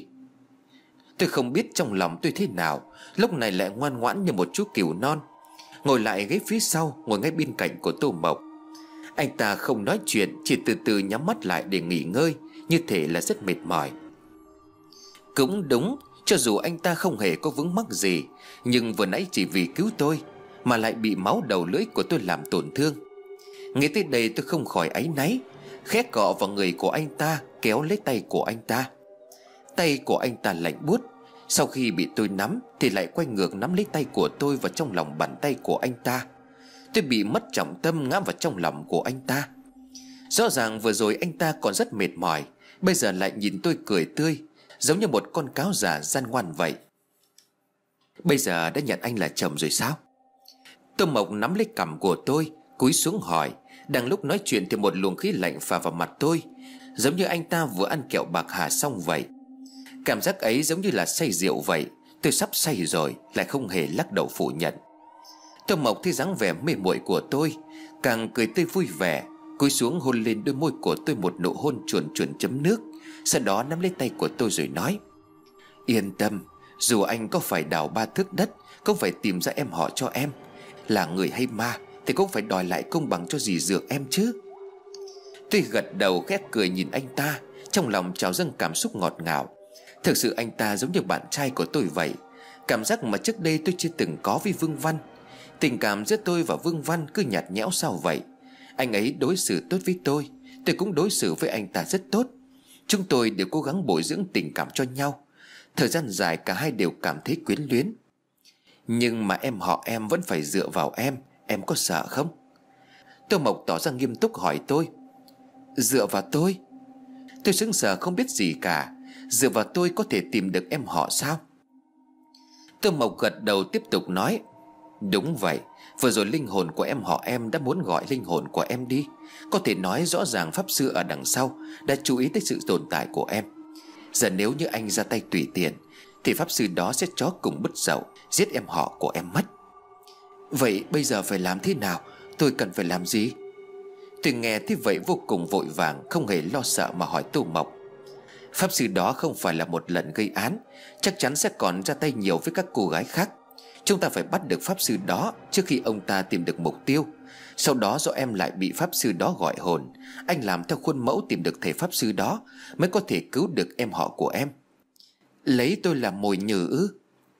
Speaker 2: Tôi không biết trong lòng tôi thế nào, lúc này lại ngoan ngoãn như một chú cừu non, ngồi lại ghế phía sau, ngồi ngay bên cạnh của Tô Mộc. Anh ta không nói chuyện, chỉ từ từ nhắm mắt lại để nghỉ ngơi, như thể là rất mệt mỏi. Cũng đúng, cho dù anh ta không hề có vướng mắc gì, nhưng vừa nãy chỉ vì cứu tôi mà lại bị máu đầu lưỡi của tôi làm tổn thương. Nghĩ tới đây tôi không khỏi áy náy, khẽ cọ vào người của anh ta, kéo lấy tay của anh ta. Tay của anh ta lạnh buốt. Sau khi bị tôi nắm thì lại quay ngược nắm lấy tay của tôi vào trong lòng bàn tay của anh ta. Tôi bị mất trọng tâm, ngã vào trong lòng của anh ta. Rõ ràng vừa rồi anh ta còn rất mệt mỏi, bây giờ lại nhìn tôi cười tươi, giống như một con cáo già gian ngoan vậy. Bây giờ đã nhận anh là chồng rồi sao? Tô Mộc nắm lấy cằm của tôi, cúi xuống hỏi. Đang lúc nói chuyện thì một luồng khí lạnh phả vào mặt tôi, giống như anh ta vừa ăn kẹo bạc hà xong vậy. Cảm giác ấy giống như là say rượu vậy. Tôi sắp say rồi, lại không hề lắc đầu phủ nhận. Tô Mộc thấy dáng vẻ mê muội của tôi, càng cười tươi vui vẻ, cúi xuống hôn lên đôi môi của tôi một nụ hôn chuồn chuồn chấm nước. Sau đó nắm lấy tay của tôi rồi nói. Yên tâm, dù anh có phải đào 3 thước đất, cũng phải tìm ra em họ cho em. Là người hay ma thì cũng phải đòi lại công bằng cho dì Dược em chứ. Tôi gật đầu khét cười nhìn anh ta, trong lòng trào dâng cảm xúc ngọt ngào. Thực sự anh ta giống như bạn trai của tôi vậy. Cảm giác mà trước đây tôi chưa từng có với Vương Văn. Tình cảm giữa tôi và Vương Văn cứ nhạt nhẽo sao vậy. Anh ấy đối xử tốt với tôi cũng đối xử với anh ta rất tốt. Chúng tôi đều cố gắng bồi dưỡng tình cảm cho nhau. Thời gian dài cả hai đều cảm thấy quyến luyến. Nhưng mà em họ em vẫn phải dựa vào em có sợ không? Tô Mộc tỏ ra nghiêm túc hỏi tôi. Dựa vào tôi? Tôi sững sờ không biết gì cả. Dựa vào tôi có thể tìm được em họ sao? Tô Mộc gật đầu tiếp tục nói. Đúng vậy. Vừa rồi linh hồn của em họ em đã muốn gọi linh hồn của em đi. Có thể nói rõ ràng pháp sư ở đằng sau đã chú ý tới sự tồn tại của em. Giờ nếu như anh ra tay tùy tiện thì pháp sư đó sẽ chó cùng bứt dậu, giết em họ của em mất. Vậy bây giờ phải làm thế nào? Tôi cần phải làm gì? Tôi nghe thế vậy vô cùng vội vàng, không hề lo sợ mà hỏi Tô Mộc. Pháp sư đó không phải là một lần gây án, chắc chắn sẽ còn ra tay nhiều với các cô gái khác. Chúng ta phải bắt được pháp sư đó trước khi ông ta tìm được mục tiêu. Sau đó do em lại bị pháp sư đó gọi hồn, anh làm theo khuôn mẫu tìm được thể pháp sư đó mới có thể cứu được em họ của em. Lấy tôi làm mồi nhử ư?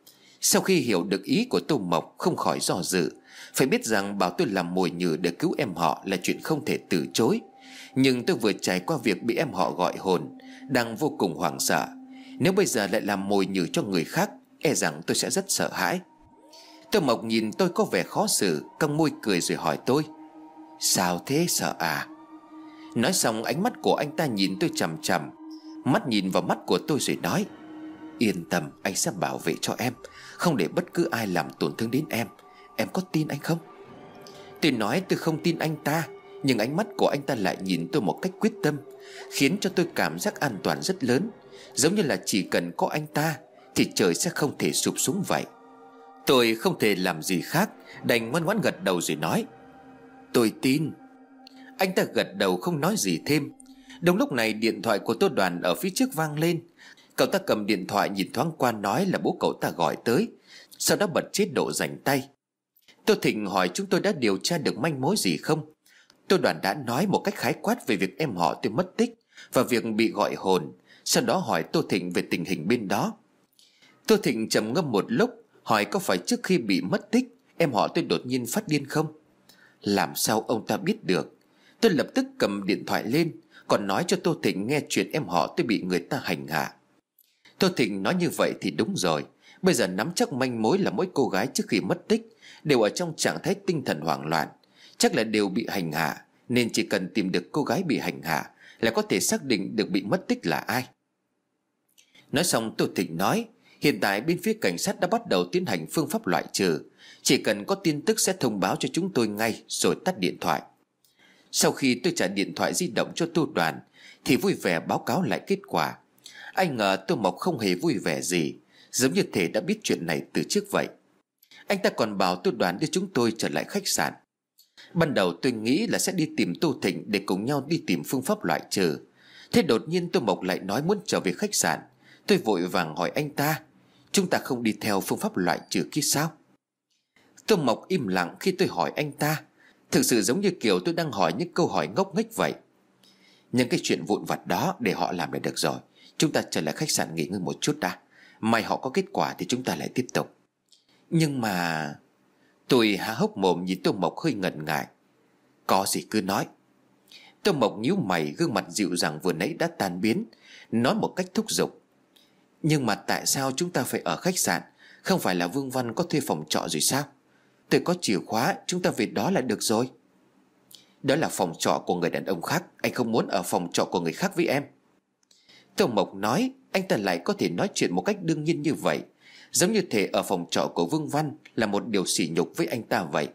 Speaker 2: Sau khi hiểu được ý của Tô Mộc, không khỏi do dự. Phải biết rằng bảo tôi làm mồi nhử để cứu em họ là chuyện không thể từ chối. Nhưng tôi vừa trải qua việc bị em họ gọi hồn, đang vô cùng hoảng sợ. Nếu bây giờ lại làm mồi nhử cho người khác, e rằng tôi sẽ rất sợ hãi. Tô Mộc nhìn tôi có vẻ khó xử, cong môi cười rồi hỏi tôi. Sao thế, sợ à? Nói xong ánh mắt của anh ta nhìn tôi chằm chằm, mắt nhìn vào mắt của tôi rồi nói. Yên tâm, anh sẽ bảo vệ cho em, không để bất cứ ai làm tổn thương đến em. Em có tin anh không? Tôi nói tôi không tin anh ta, nhưng ánh mắt của anh ta lại nhìn tôi một cách quyết tâm, khiến cho tôi cảm giác an toàn rất lớn. Giống như là chỉ cần có anh ta thì trời sẽ không thể sụp xuống vậy. Tôi không thể làm gì khác, đành ngoan ngoãn gật đầu rồi nói. Tôi tin. Anh ta gật đầu không nói gì thêm. Đúng lúc này điện thoại của Tô Đoàn ở phía trước vang lên. Cậu ta cầm điện thoại nhìn thoáng qua nói là bố cậu ta gọi tới, sau đó bật chế độ rảnh tay. Tô Thịnh hỏi chúng tôi đã điều tra được manh mối gì không. Tô Đoàn đã nói một cách khái quát về việc em họ tôi mất tích và việc bị gọi hồn. Sau đó hỏi Tô Thịnh về tình hình bên đó. Tô Thịnh trầm ngâm một lúc, hỏi có phải trước khi bị mất tích em họ tôi đột nhiên phát điên không? Làm sao ông ta biết được? Tôi lập tức cầm điện thoại lên, còn nói cho Tô Thịnh nghe chuyện em họ tôi bị người ta hành hạ. Tô Thịnh nói như vậy thì đúng rồi. Bây giờ nắm chắc manh mối là mỗi cô gái trước khi mất tích đều ở trong trạng thái tinh thần hoảng loạn, chắc là đều bị hành hạ, nên chỉ cần tìm được cô gái bị hành hạ là có thể xác định được bị mất tích là ai. Nói xong Tô Thịnh nói, hiện tại bên phía cảnh sát đã bắt đầu tiến hành phương pháp loại trừ. Chỉ cần có tin tức sẽ thông báo cho chúng tôi ngay rồi tắt điện thoại. Sau khi tôi trả điện thoại di động cho Tô Đoàn thì vui vẻ báo cáo lại kết quả. Anh ngờ Tô Mộc không hề vui vẻ gì, giống như thể đã biết chuyện này từ trước vậy. Anh ta còn bảo Tô Đoàn đưa chúng tôi trở lại khách sạn. Ban đầu tôi nghĩ là sẽ đi tìm Tô Thịnh để cùng nhau đi tìm phương pháp loại trừ. Thế đột nhiên Tô Mộc lại nói muốn trở về khách sạn. Tôi vội vàng hỏi anh ta, chúng ta không đi theo phương pháp loại trừ kia sao? Tô Mộc im lặng khi tôi hỏi anh ta. Thực sự giống như kiểu tôi đang hỏi những câu hỏi ngốc nghếch vậy. Những cái chuyện vụn vặt đó để họ làm là được rồi. Chúng ta trở lại khách sạn nghỉ ngơi một chút đã. Mai họ có kết quả thì chúng ta lại tiếp tục. Nhưng mà... Tôi há hốc mồm nhìn Tô Mộc hơi ngần ngại. Có gì cứ nói. Tô Mộc nhíu mày, gương mặt dịu dàng vừa nãy đã tan biến, nói một cách thúc giục. Nhưng mà tại sao chúng ta phải ở khách sạn? Không phải là Vương Văn có thuê phòng trọ rồi sao? Tôi có chìa khóa, chúng ta về đó là được rồi. Đó là phòng trọ của người đàn ông khác, anh không muốn ở phòng trọ của người khác với em. Tô Mộc nói, anh ta lại có thể nói chuyện một cách đương nhiên như vậy, giống như thể ở phòng trọ của Vương Văn là một điều sỉ nhục với anh ta vậy.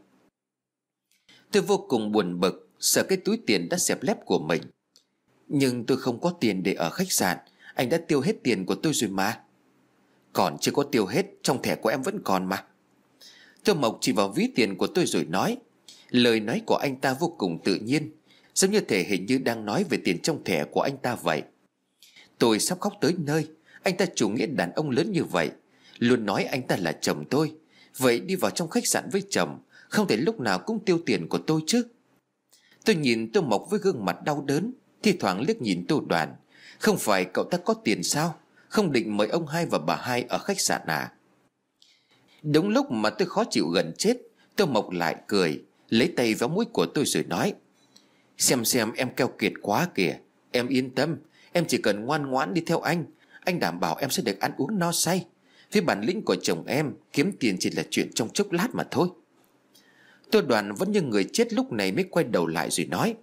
Speaker 2: Tôi vô cùng buồn bực, sợ cái túi tiền đã xẹp lép của mình. Nhưng tôi không có tiền để ở khách sạn, anh đã tiêu hết tiền của tôi rồi mà. Còn chưa có tiêu hết, trong thẻ của em vẫn còn mà. Tô Mộc chỉ vào ví tiền của tôi rồi nói. Lời nói của anh ta vô cùng tự nhiên, giống như thể hình như đang nói về tiền trong thẻ của anh ta vậy. Tôi sắp khóc tới nơi. Anh ta chủ nghĩa đàn ông lớn như vậy, luôn nói anh ta là chồng tôi. Vậy đi vào trong khách sạn với chồng, không thể lúc nào cũng tiêu tiền của tôi chứ. Tôi nhìn Tô Mộc với gương mặt đau đớn, thi thoảng liếc nhìn Tô Đoàn. Không phải cậu ta có tiền sao? Không định mời ông hai và bà hai ở khách sạn à? Đúng lúc mà tôi khó chịu gần chết, Tô Mộc lại cười, lấy tay véo mũi của tôi rồi nói. Xem em keo kiệt quá kìa. Em yên tâm, Em chỉ cần ngoan ngoãn đi theo anh đảm bảo em sẽ được ăn uống no say. Với bản lĩnh của chồng em, kiếm tiền chỉ là chuyện trong chốc lát mà thôi. Tô Đoàn vẫn như người chết lúc này mới quay đầu lại rồi nói: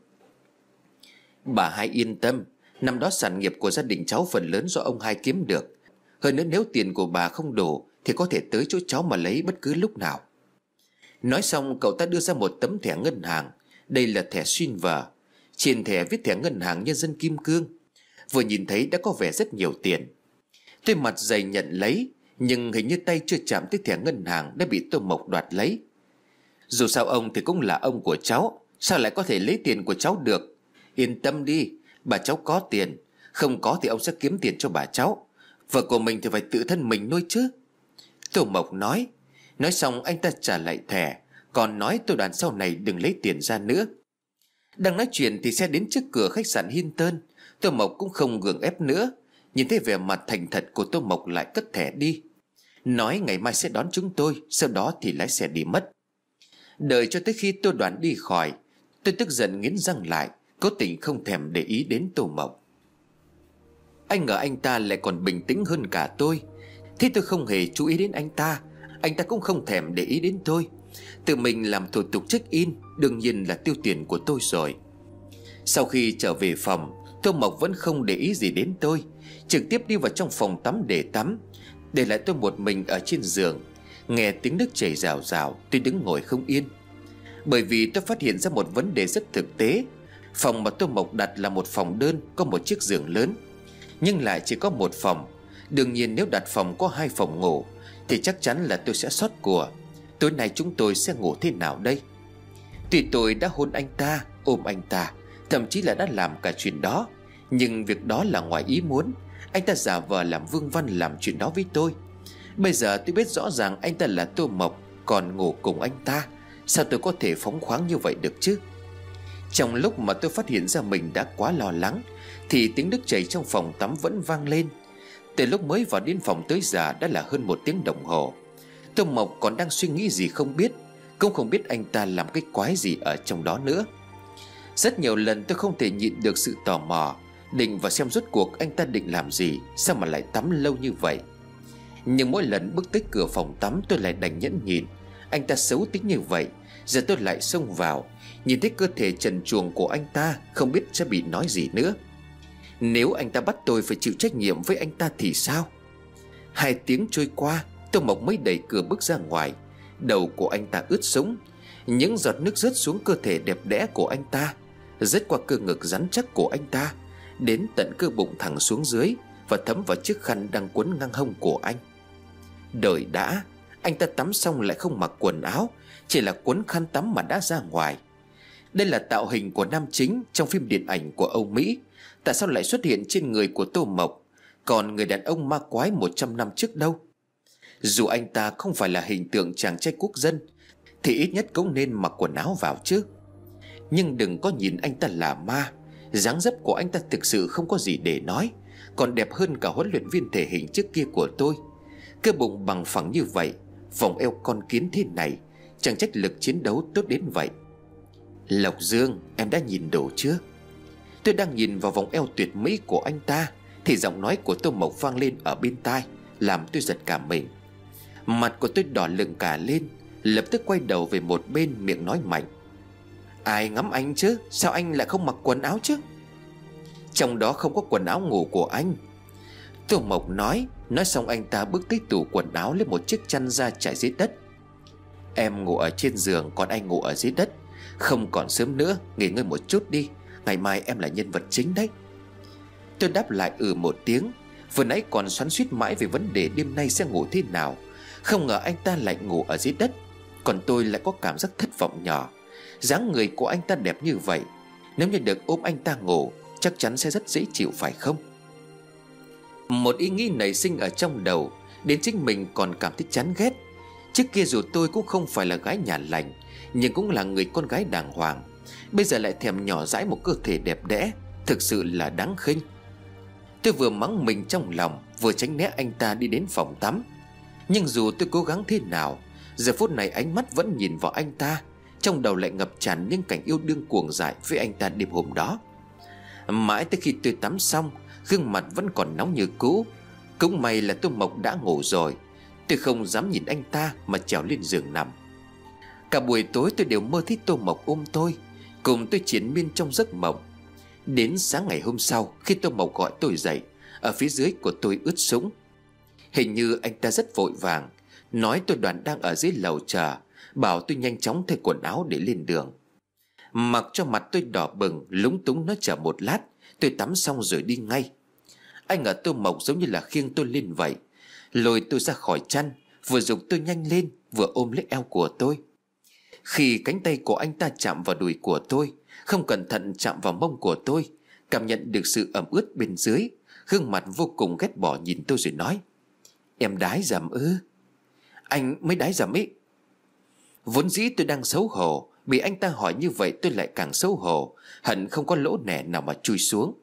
Speaker 2: Bà Hai yên tâm, năm đó sản nghiệp của gia đình cháu phần lớn do ông Hai kiếm được. Hơn nữa nếu tiền của bà không đủ thì có thể tới chỗ cháu mà lấy bất cứ lúc nào. Nói xong cậu ta đưa ra một tấm thẻ ngân hàng. Đây là thẻ Silver. Trên thẻ viết thẻ ngân hàng Nhân dân Kim Cương. Vừa nhìn thấy đã có vẻ rất nhiều tiền. Tôi mặt dày nhận lấy, nhưng hình như tay chưa chạm tới thẻ ngân hàng đã bị Tô Mộc đoạt lấy. Dù sao ông thì cũng là ông của cháu, sao lại có thể lấy tiền của cháu được? Yên tâm đi, bà cháu có tiền. Không có thì ông sẽ kiếm tiền cho bà cháu. Vợ của mình thì phải tự thân mình nuôi chứ. Tô Mộc nói. Nói xong anh ta trả lại thẻ, còn nói Tô Đoàn sau này đừng lấy tiền ra nữa. Đang nói chuyện thì xe đến trước cửa khách sạn Hilton. Tô Mộc cũng không gượng ép nữa. Nhìn thấy vẻ mặt thành thật của Tô Mộc lại cất thẻ đi, nói ngày mai sẽ đón chúng tôi, sau đó thì lái xe đi mất. Đợi cho tới khi Tô Đoàn đi khỏi, tôi tức giận nghiến răng lại, cố tình không thèm để ý đến Tô Mộc. Anh ngờ anh ta lại còn bình tĩnh hơn cả tôi. Thế tôi không hề chú ý đến anh ta cũng không thèm để ý đến tôi. Tự mình làm thủ tục check in, đương nhiên là tiêu tiền của tôi rồi. Sau khi trở về phòng, Tô Mộc vẫn không để ý gì đến tôi, trực tiếp đi vào trong phòng tắm để tắm, để lại tôi một mình ở trên giường. Nghe tiếng nước chảy rào rào, tôi đứng ngồi không yên. Bởi vì tôi phát hiện ra một vấn đề rất thực tế. Phòng mà Tô Mộc đặt là một phòng đơn, có một chiếc giường lớn, nhưng lại chỉ có một phòng. Đương nhiên nếu đặt phòng có 2 phòng ngủ thì chắc chắn là tôi sẽ sót của. Tối nay chúng tôi sẽ ngủ thế nào đây? Tuy tôi đã hôn anh ta, ôm anh ta, thậm chí là đã làm cả chuyện đó, nhưng việc đó là ngoài ý muốn. Anh ta giả vờ làm Vương Văn làm chuyện đó với tôi. Bây giờ tôi biết rõ ràng anh ta là Tô Mộc, còn ngủ cùng anh ta, sao tôi có thể phóng khoáng như vậy được chứ? Trong lúc mà tôi phát hiện ra mình đã quá lo lắng thì tiếng nước chảy trong phòng tắm vẫn vang lên. Từ lúc mới vào đến phòng tới giờ đã là hơn 1 tiếng đồng hồ. Tô Mộc còn đang suy nghĩ gì không biết, cũng không biết anh ta làm cái quái gì ở trong đó nữa. Rất nhiều lần tôi không thể nhịn được sự tò mò, định vào xem rốt cuộc anh ta định làm gì, sao mà lại tắm lâu như vậy. Nhưng mỗi lần bước tới cửa phòng tắm tôi lại đành nhẫn nhịn. Anh ta xấu tính như vậy, giờ tôi lại xông vào, nhìn thấy cơ thể trần truồng của anh ta, không biết sẽ bị nói gì nữa. Nếu anh ta bắt tôi phải chịu trách nhiệm với anh ta thì sao? 2 tiếng trôi qua, Tô Mộc mới đẩy cửa bước ra ngoài. Đầu của anh ta ướt sũng, những giọt nước rớt xuống cơ thể đẹp đẽ của anh ta, rớt qua cơ ngực rắn chắc của anh ta, đến tận cơ bụng thẳng xuống dưới và thấm vào chiếc khăn đang quấn ngang hông của anh. Đời đã, anh ta tắm xong lại không mặc quần áo, chỉ là quấn khăn tắm mà đã ra ngoài. Đây là tạo hình của nam chính trong phim điện ảnh của Âu Mỹ, tại sao lại xuất hiện trên người của Tô Mộc, còn người đàn ông ma quái 100 năm trước đâu? Dù anh ta không phải là hình tượng chàng trai quốc dân thì ít nhất cũng nên mặc quần áo vào chứ. Nhưng đừng có nhìn anh ta là ma, dáng dấp của anh ta thực sự không có gì để nói, còn đẹp hơn cả huấn luyện viên thể hình trước kia của tôi. Cơ bụng bằng phẳng như vậy, vòng eo con kiến thế này, chẳng trách lực chiến đấu tốt đến vậy. Lộc Dương, em đã nhìn đủ chưa? Tôi đang nhìn vào vòng eo tuyệt mỹ của anh ta thì giọng nói của Tô Mộc vang lên ở bên tai, làm tôi giật cả mình. Mặt của tôi đỏ lừng cả lên, lập tức quay đầu về một bên, miệng nói mạnh: Ai ngắm anh chứ? Sao anh lại không mặc quần áo chứ? Trong đó không có quần áo ngủ của anh. Tô Mộc nói xong anh ta bước tới tủ quần áo, lấy một chiếc chăn ra trải dưới đất. Em ngủ ở trên giường, còn anh ngủ ở dưới đất. Không còn sớm nữa, nghỉ ngơi một chút đi, ngày mai em là nhân vật chính đấy. Tôi đáp lại một tiếng. Vừa nãy còn xoắn xuýt mãi về vấn đề đêm nay sẽ ngủ thế nào, không ngờ anh ta lại ngủ ở dưới đất. Còn tôi lại có cảm giác thất vọng nhỏ. Dáng người của anh ta đẹp như vậy, nếu như được ôm anh ta ngủ chắc chắn sẽ rất dễ chịu phải không? Một ý nghĩ nảy sinh ở trong đầu, đến chính mình còn cảm thấy chán ghét. Trước kia dù tôi cũng không phải là gái nhà lành, nhưng cũng là người con gái đàng hoàng, bây giờ lại thèm nhỏ dãi một cơ thể đẹp đẽ, thực sự là đáng khinh. Tôi vừa mắng mình trong lòng, vừa tránh né anh ta đi đến phòng tắm. Nhưng dù tôi cố gắng thế nào, giờ phút này ánh mắt vẫn nhìn vào anh ta, trong đầu lại ngập tràn những cảnh yêu đương cuồng dại với anh ta đêm hôm đó. Mãi tới khi tôi tắm xong, gương mặt vẫn còn nóng như cũ. Cũng may là Tô Mộc đã ngủ rồi. Tôi không dám nhìn anh ta mà trèo lên giường nằm. Cả buổi tối tôi đều mơ thấy Tô Mộc ôm tôi, cùng tôi triền miên trong giấc mộng. Đến sáng ngày hôm sau, khi Tô Mộc gọi tôi dậy, ở phía dưới của tôi ướt sũng. Hình như anh ta rất vội vàng, nói tôi Đoàn đang ở dưới lầu chờ, bảo tôi nhanh chóng thay quần áo để lên đường. Mặc cho mặt tôi đỏ bừng, lúng túng nói chờ một lát, tôi tắm xong rồi đi ngay. Anh ở Tô Mộc giống như là khiêng tôi lên vậy, lôi tôi ra khỏi chăn, vừa giục tôi nhanh lên, vừa ôm lấy eo của tôi. Khi cánh tay của anh ta chạm vào đùi của tôi, không cẩn thận chạm vào mông của tôi, cảm nhận được sự ẩm ướt bên dưới, gương mặt vô cùng ghét bỏ nhìn tôi rồi nói: "Em đái dầm ư?" "Anh mới đái dầm ý." Vốn dĩ tôi đang xấu hổ, bị anh ta hỏi như vậy tôi lại càng xấu hổ, hận không có lỗ nẻ nào mà chui xuống.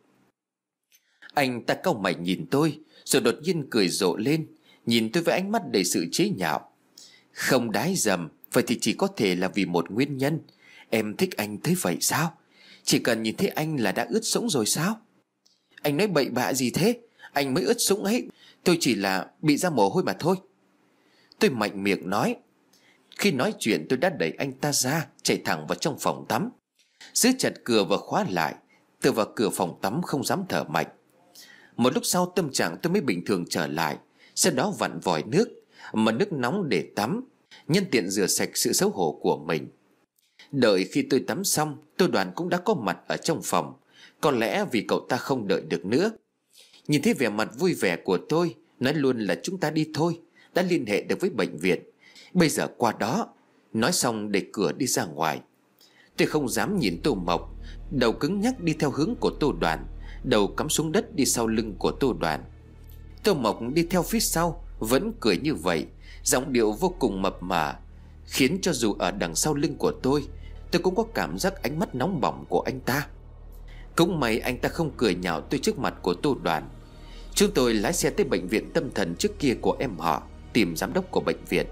Speaker 2: Anh ta cau mày nhìn tôi, rồi đột nhiên cười rộ lên, nhìn tôi với ánh mắt đầy sự chế nhạo. "Không đái dầm, vậy thì chỉ có thể là vì một nguyên nhân. Em thích anh thế vậy sao? Chỉ cần nhìn thấy anh là đã ướt sũng rồi sao?" "Anh nói bậy bạ gì thế? Anh mới ướt sũng ấy, tôi chỉ là bị ra mồ hôi mà thôi." Tôi mạnh miệng nói. Khi nói chuyện tôi đã đẩy anh ta ra, chạy thẳng vào trong phòng tắm, giữ chặt cửa và khóa lại. Tôi vào cửa phòng tắm không dám thở mạnh. Một lúc sau tâm trạng tôi mới bình thường trở lại. Sau đó vặn vòi nước, mà nước nóng để tắm, nhân tiện rửa sạch sự xấu hổ của mình. Đợi khi tôi tắm xong, Tô Đoàn cũng đã có mặt ở trong phòng. Có lẽ vì cậu ta không đợi được nữa. Nhìn thấy vẻ mặt vui vẻ của tôi, nói luôn là chúng ta đi thôi, đã liên hệ được với bệnh viện, bây giờ qua đó. Nói xong đẩy cửa đi ra ngoài. Tôi không dám nhìn Tô Mộc, đầu cứng nhắc đi theo hướng của Tô Đoàn, đầu cắm xuống đất đi sau lưng của Tô Đoàn. Tô Mộc đi theo phía sau, vẫn cười như vậy, giọng điệu vô cùng mập mờ, khiến cho dù ở đằng sau lưng của tôi cũng có cảm giác ánh mắt nóng bỏng của anh ta. Cũng may anh ta không cười nhạo tôi trước mặt của Tô Đoàn. Chúng tôi lái xe tới bệnh viện tâm thần trước kia của em họ, tìm giám đốc của bệnh viện.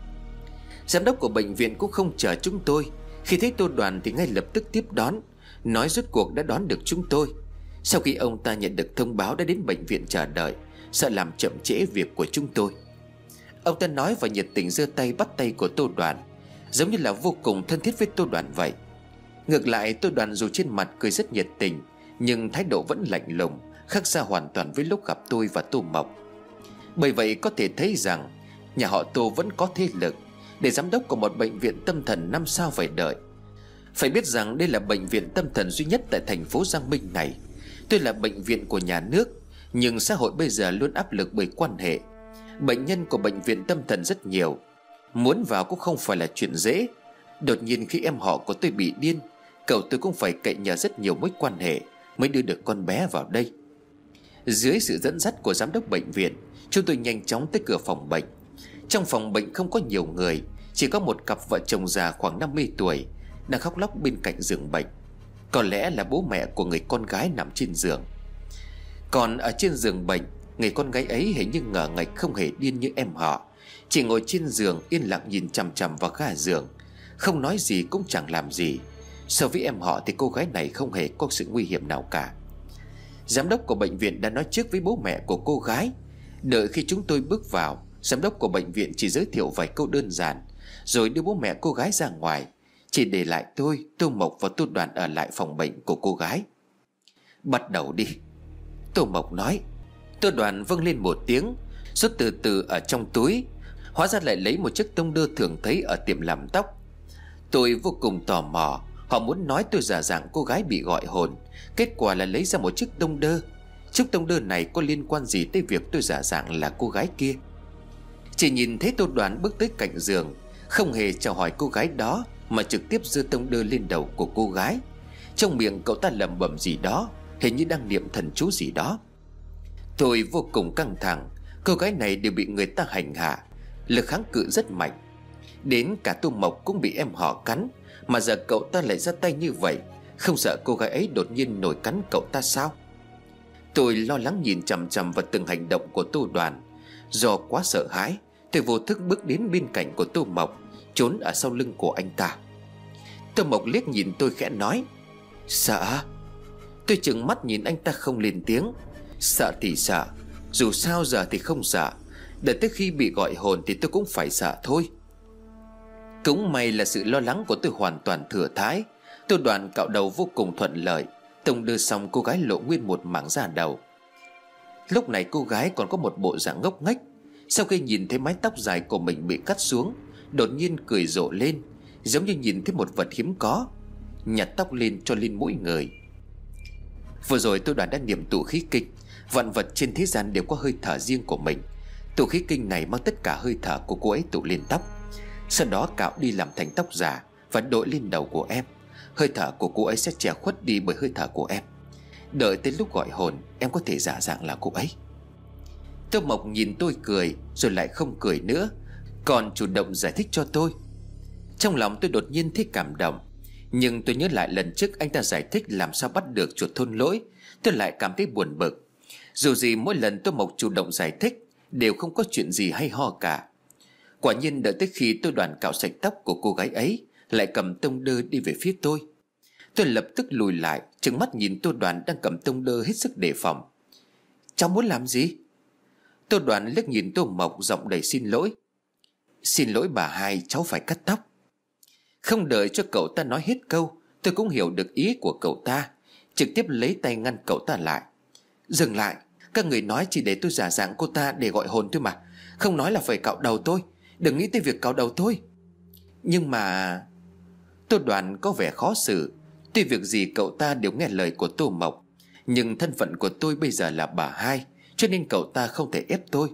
Speaker 2: Giám đốc của bệnh viện cũng không chờ chúng tôi. Khi thấy Tô Đoàn thì ngay lập tức tiếp đón, nói rốt cuộc đã đón được chúng tôi. Sau khi ông ta nhận được thông báo đã đến bệnh viện chờ đợi, sợ làm chậm trễ việc của chúng tôi. Ông ta nói và nhiệt tình giơ tay bắt tay của Tô Đoàn, giống như là vô cùng thân thiết với Tô Đoàn vậy. Ngược lại, Tô Đoàn dù trên mặt cười rất nhiệt tình, nhưng thái độ vẫn lạnh lùng, khác xa hoàn toàn với lúc gặp tôi và Tô Mộc. Bởi vậy có thể thấy rằng nhà họ Tô vẫn có thế lực, để giám đốc của một bệnh viện tâm thần 5 sao phải đợi. Phải biết rằng đây là bệnh viện tâm thần duy nhất tại thành phố Giang Minh này. Tuy là bệnh viện của nhà nước, nhưng xã hội bây giờ luôn áp lực bởi quan hệ. Bệnh nhân của bệnh viện tâm thần rất nhiều, muốn vào cũng không phải là chuyện dễ. Đột nhiên khi em họ của tôi bị điên, cậu tôi cũng phải cậy nhờ rất nhiều mối quan hệ mới đưa được con bé vào đây. Dưới sự dẫn dắt của giám đốc bệnh viện, chúng tôi nhanh chóng tới cửa phòng bệnh. Trong phòng bệnh không có nhiều người, chỉ có một cặp vợ chồng già khoảng 50 tuổi đang khóc lóc bên cạnh giường bệnh. Có lẽ là bố mẹ của người con gái nằm trên giường. Còn ở trên giường bệnh, người con gái ấy hình như ngờ ngạch không hề điên như em họ, chỉ ngồi trên giường yên lặng nhìn chằm chằm vào ga giường, không nói gì cũng chẳng làm gì. So với em họ thì cô gái này không hề có sự nguy hiểm nào cả. Giám đốc của bệnh viện đã nói trước với bố mẹ của cô gái. Đợi khi chúng tôi bước vào, giám đốc của bệnh viện chỉ giới thiệu vài câu đơn giản, rồi đưa bố mẹ cô gái ra ngoài, chỉ để lại tôi, Tô Mộc và Tô Đoàn ở lại phòng bệnh của cô gái. "Bắt đầu đi," Tô Mộc nói. Tô Đoàn vâng lên một tiếng, rút từ từ ở trong túi, hóa ra lại lấy một chiếc tông đơ thường thấy ở tiệm làm tóc. Tôi vô cùng tò mò, họ muốn nói tôi giả dạng cô gái bị gọi hồn, kết quả là lấy ra một chiếc tông đơ. Chiếc tông đơ này có liên quan gì tới việc tôi giả dạng là cô gái kia? Chỉ nhìn thấy Tô Đoàn bước tới cạnh giường, không hề chào hỏi cô gái đó, mà trực tiếp giơ tông đơ lên đầu của cô gái. Trong miệng cậu ta lẩm bẩm gì đó, hình như đang niệm thần chú gì đó. Tôi vô cùng căng thẳng, cô gái này đều bị người ta hành hạ, lực kháng cự rất mạnh. Đến cả Tô Mộc cũng bị em họ cắn, mà giờ cậu ta lại ra tay như vậy, không sợ cô gái ấy đột nhiên nổi cắn cậu ta sao? Tôi lo lắng nhìn chằm chằm vào từng hành động của Tô Đoàn. Do quá sợ hãi, tôi vô thức bước đến bên cạnh của Tô Mộc, trốn ở sau lưng của anh ta. Tô Mộc liếc nhìn tôi khẽ nói: "Sợ?" Tôi trừng mắt nhìn anh ta không lên tiếng. Sợ thì sợ, dù sao giờ thì không sợ, đợi tới khi bị gọi hồn thì tôi cũng phải sợ thôi. Cũng may là sự lo lắng của tôi hoàn toàn thừa thãi. Tôi đoạn cạo đầu vô cùng thuận lợi. Tông đưa xong cô gái lộ nguyên một mảng da đầu. Lúc này cô gái còn có một bộ dạng ngốc nghếch. Sau khi nhìn thấy mái tóc dài của mình bị cắt xuống, đột nhiên cười rộ lên, giống như nhìn thấy một vật hiếm có. Nhặt tóc lên cho lên mũi người. Vừa rồi tôi đoán đã niệm tụ khí kinh. Vạn vật trên thế gian đều có hơi thở riêng của mình. Tụ khí kinh này mang tất cả hơi thở của cô ấy tụ lên tóc, sau đó cạo đi làm thành tóc giả và đội lên đầu của em. Hơi thở của cô ấy sẽ che khuất đi bởi hơi thở của em. Đợi tới lúc gọi hồn, em có thể giả dạng là cô ấy. Tô Mộc nhìn tôi cười rồi lại không cười nữa, còn chủ động giải thích cho tôi. Trong lòng tôi đột nhiên thấy cảm động. Nhưng tôi nhớ lại lần trước anh ta giải thích làm sao bắt được chuột thôn lỗi, tôi lại cảm thấy buồn bực. Dù gì mỗi lần Tô Mộc chủ động giải thích đều không có chuyện gì hay ho cả. Quả nhiên đợi tới khi tôi đoàn cạo sạch tóc của cô gái ấy, lại cầm tông đơ đi về phía tôi. Tôi lập tức lùi lại, trừng mắt nhìn Tô Đoàn đang cầm tông đơ hết sức đề phòng. Cháu muốn làm gì? Tô Đoàn liếc nhìn Tô Mộc, giọng đầy xin lỗi. Xin lỗi bà hai, cháu phải cắt tóc. Không đợi cho cậu ta nói hết câu, tôi cũng hiểu được ý của cậu ta, trực tiếp lấy tay ngăn cậu ta lại. Dừng lại, các người nói chỉ để tôi giả dạng cô ta để gọi hồn thôi mà, không nói là phải cạo đầu tôi. Đừng nghĩ tới việc cạo đầu tôi. Nhưng mà... Tô Đoàn có vẻ khó xử. Tuy việc gì cậu ta đều nghe lời của Tô Mộc, nhưng thân phận của tôi bây giờ là bà hai, cho nên cậu ta không thể ép tôi.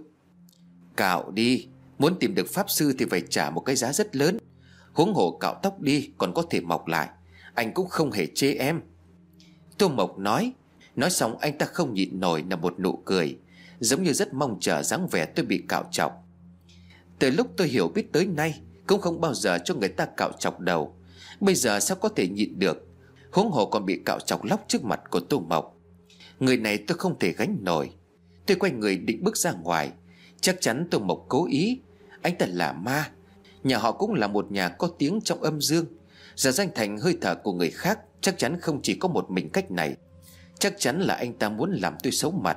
Speaker 2: Cạo đi, muốn tìm được pháp sư thì phải trả một cái giá rất lớn. Huống hồ cạo tóc đi còn có thể mọc lại, anh cũng không hề chê em. Tô Mộc nói. Nói xong anh ta không nhịn nổi nở một nụ cười, giống như rất mong chờ dáng vẻ tôi bị cạo chọc. Từ lúc tôi hiểu biết tới nay, cũng không bao giờ cho người ta cạo chọc đầu. Bây giờ sao có thể nhịn được, huống hồ còn bị cạo chọc lóc trước mặt của Tô Mộc. Người này tôi không thể gánh nổi. Tôi quay người định bước ra ngoài. Chắc chắn Tô Mộc cố ý. Anh ta là ma, nhà họ cũng là một nhà có tiếng trong âm dương. Giả danh thành hơi thở của người khác, chắc chắn không chỉ có một mình cách này. Chắc chắn là anh ta muốn làm tôi xấu mặt.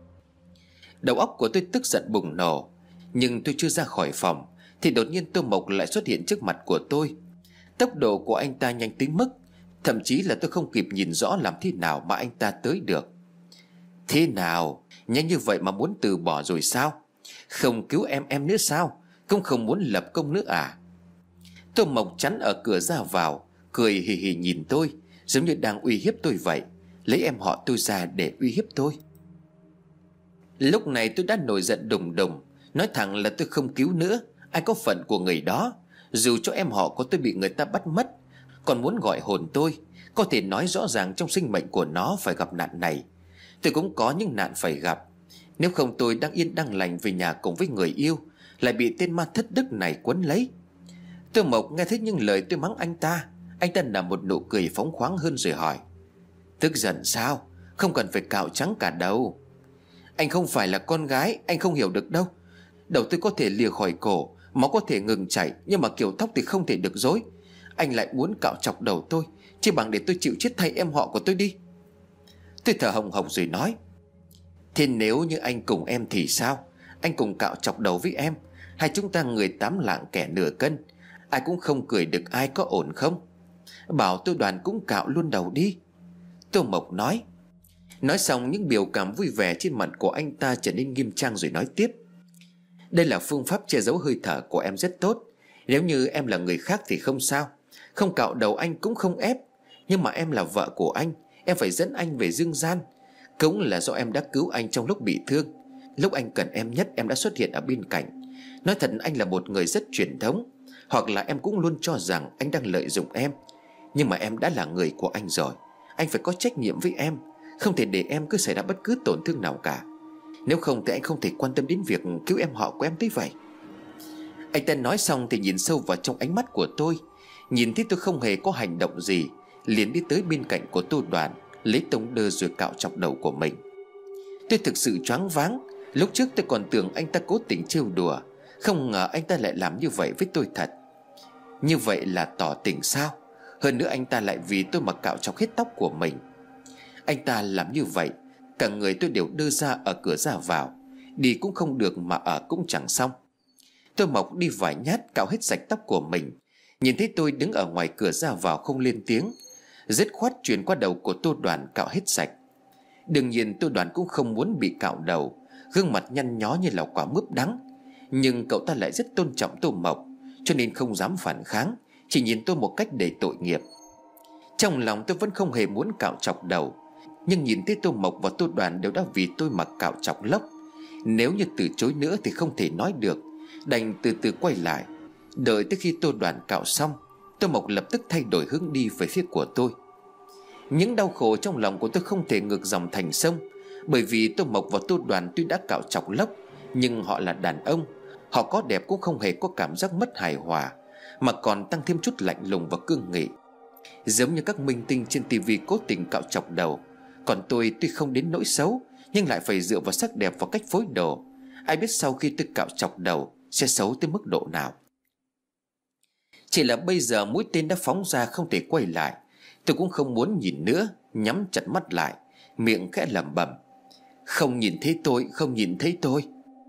Speaker 2: Đầu óc của tôi tức giận bùng nổ. Nhưng tôi chưa ra khỏi phòng thì đột nhiên Tô Mộc lại xuất hiện trước mặt của tôi. Tốc độ của anh ta nhanh tới mức thậm chí là tôi không kịp nhìn rõ làm thế nào mà anh ta tới được. Thế nào, nhanh như vậy mà muốn từ bỏ rồi sao? Không cứu em nữa sao? Cũng không muốn lập công nữa à? Tô Mộc chắn ở cửa ra vào, cười hì hì nhìn tôi, giống như đang uy hiếp tôi vậy, lấy em họ tôi ra để uy hiếp tôi. Lúc này tôi đã nổi giận đùng đùng, nói thẳng là tôi không cứu nữa. Ai có phận của người đó. Dù cho em họ của tôi bị người ta bắt mất, còn muốn gọi hồn tôi, có thể nói rõ ràng trong sinh mệnh của nó phải gặp nạn này. Tôi cũng có những nạn phải gặp. Nếu không tôi đang yên đang lành về nhà cùng với người yêu, lại bị tên ma thất đức này quấn lấy. Tô Mộc nghe thấy những lời tôi mắng anh ta nở một nụ cười phóng khoáng hơn rồi hỏi. Tức giận sao? Không cần phải cạo trắng cả đầu. Anh không phải là con gái, anh không hiểu được đâu. Đầu tôi có thể lìa khỏi cổ, máu có thể ngừng chảy, nhưng mà kiểu tóc thì không thể được rối. Anh lại muốn cạo chọc đầu tôi, chỉ bằng để tôi chịu chết thay em họ của tôi đi. Tôi thở hồng hộc rồi nói. Thế nếu như anh cùng em thì sao? Anh cùng cạo chọc đầu với em, hai chúng ta người 8 lạng kẻ nửa cân, ai cũng không cười được ai, có ổn không? Bảo tôi Đoàn cũng cạo luôn đầu đi. Tô Mộc nói. Nói xong những biểu cảm vui vẻ trên mặt của anh ta trở nên nghiêm trang rồi nói tiếp. Đây là phương pháp che giấu hơi thở của em rất tốt. Nếu như em là người khác thì không sao, không cạo đầu anh cũng không ép. Nhưng mà em là vợ của anh, em phải dẫn anh về dương gian. Cũng là do em đã cứu anh trong lúc bị thương. Lúc anh cần em nhất em đã xuất hiện ở bên cạnh. Nói thật anh là một người rất truyền thống. Hoặc là em cũng luôn cho rằng anh đang lợi dụng em. Nhưng mà em đã là người của anh rồi, anh phải có trách nhiệm với em, không thể để em cứ xảy ra bất cứ tổn thương nào cả. Nếu không thì anh không thể quan tâm đến việc cứu em họ của em tới vậy. Anh ta nói xong thì nhìn sâu vào trong ánh mắt của tôi. Nhìn thấy tôi không hề có hành động gì, liền đi tới bên cạnh của Tô Đoàn, lấy tông đơ rồi cạo chọc đầu của mình. Tôi thực sự choáng váng. Lúc trước tôi còn tưởng anh ta cố tình trêu đùa, không ngờ anh ta lại làm như vậy với tôi thật. Như vậy là tỏ tình sao? Hơn nữa anh ta lại vì tôi mà cạo chọc hết tóc của mình. Anh ta làm như vậy Cả người tôi đều đơ ra ở cửa ra vào. Đi cũng không được mà ở cũng chẳng xong. Tôi Mộc đi vài nhát cạo hết sạch tóc của mình. Nhìn thấy tôi đứng ở ngoài cửa ra vào không lên tiếng, dứt khoát truyền qua đầu của Tô Đoàn cạo hết sạch. Đương nhiên Tô Đoàn cũng không muốn bị cạo đầu, gương mặt nhăn nhó như là quả mướp đắng. Nhưng cậu ta lại rất tôn trọng Tô Mộc, cho nên không dám phản kháng, chỉ nhìn tôi một cách đầy tội nghiệp. Trong lòng tôi vẫn không hề muốn cạo chọc đầu, nhưng nhìn thấy Tô Mộc và Tô Đoàn đều đã vì tôi mà cạo chọc lốc. Nếu như từ chối nữa thì không thể nói được, đành từ từ quay lại. Đợi tới khi Tô Đoàn cạo xong, Tô Mộc lập tức thay đổi hướng đi về phía của tôi. Những đau khổ trong lòng của tôi không thể ngược dòng thành sông. Bởi vì Tô Mộc và Tô Đoàn tuy đã cạo chọc lốc, nhưng họ là đàn ông. Họ có đẹp cũng không hề có cảm giác mất hài hòa, mà còn tăng thêm chút lạnh lùng và cương nghị, giống như các minh tinh trên tivi cố tình cạo chọc đầu. Còn tôi tuy không đến nỗi xấu, nhưng lại phải dựa vào sắc đẹp và cách phối đồ. Ai biết sau khi tôi cạo chọc đầu sẽ xấu tới mức độ nào. Chỉ là bây giờ mũi tên đã phóng ra không thể quay lại. Tôi cũng không muốn nhìn nữa, nhắm chặt mắt lại, miệng khẽ lẩm bẩm: không nhìn thấy tôi, không nhìn thấy tôi.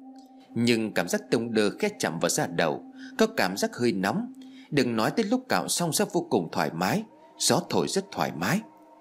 Speaker 2: Nhưng cảm giác tông đơ khẽ chạm vào da đầu, có cảm giác hơi nóng. Đừng nói tới lúc cạo xong sẽ vô cùng thoải mái, gió thổi rất thoải mái.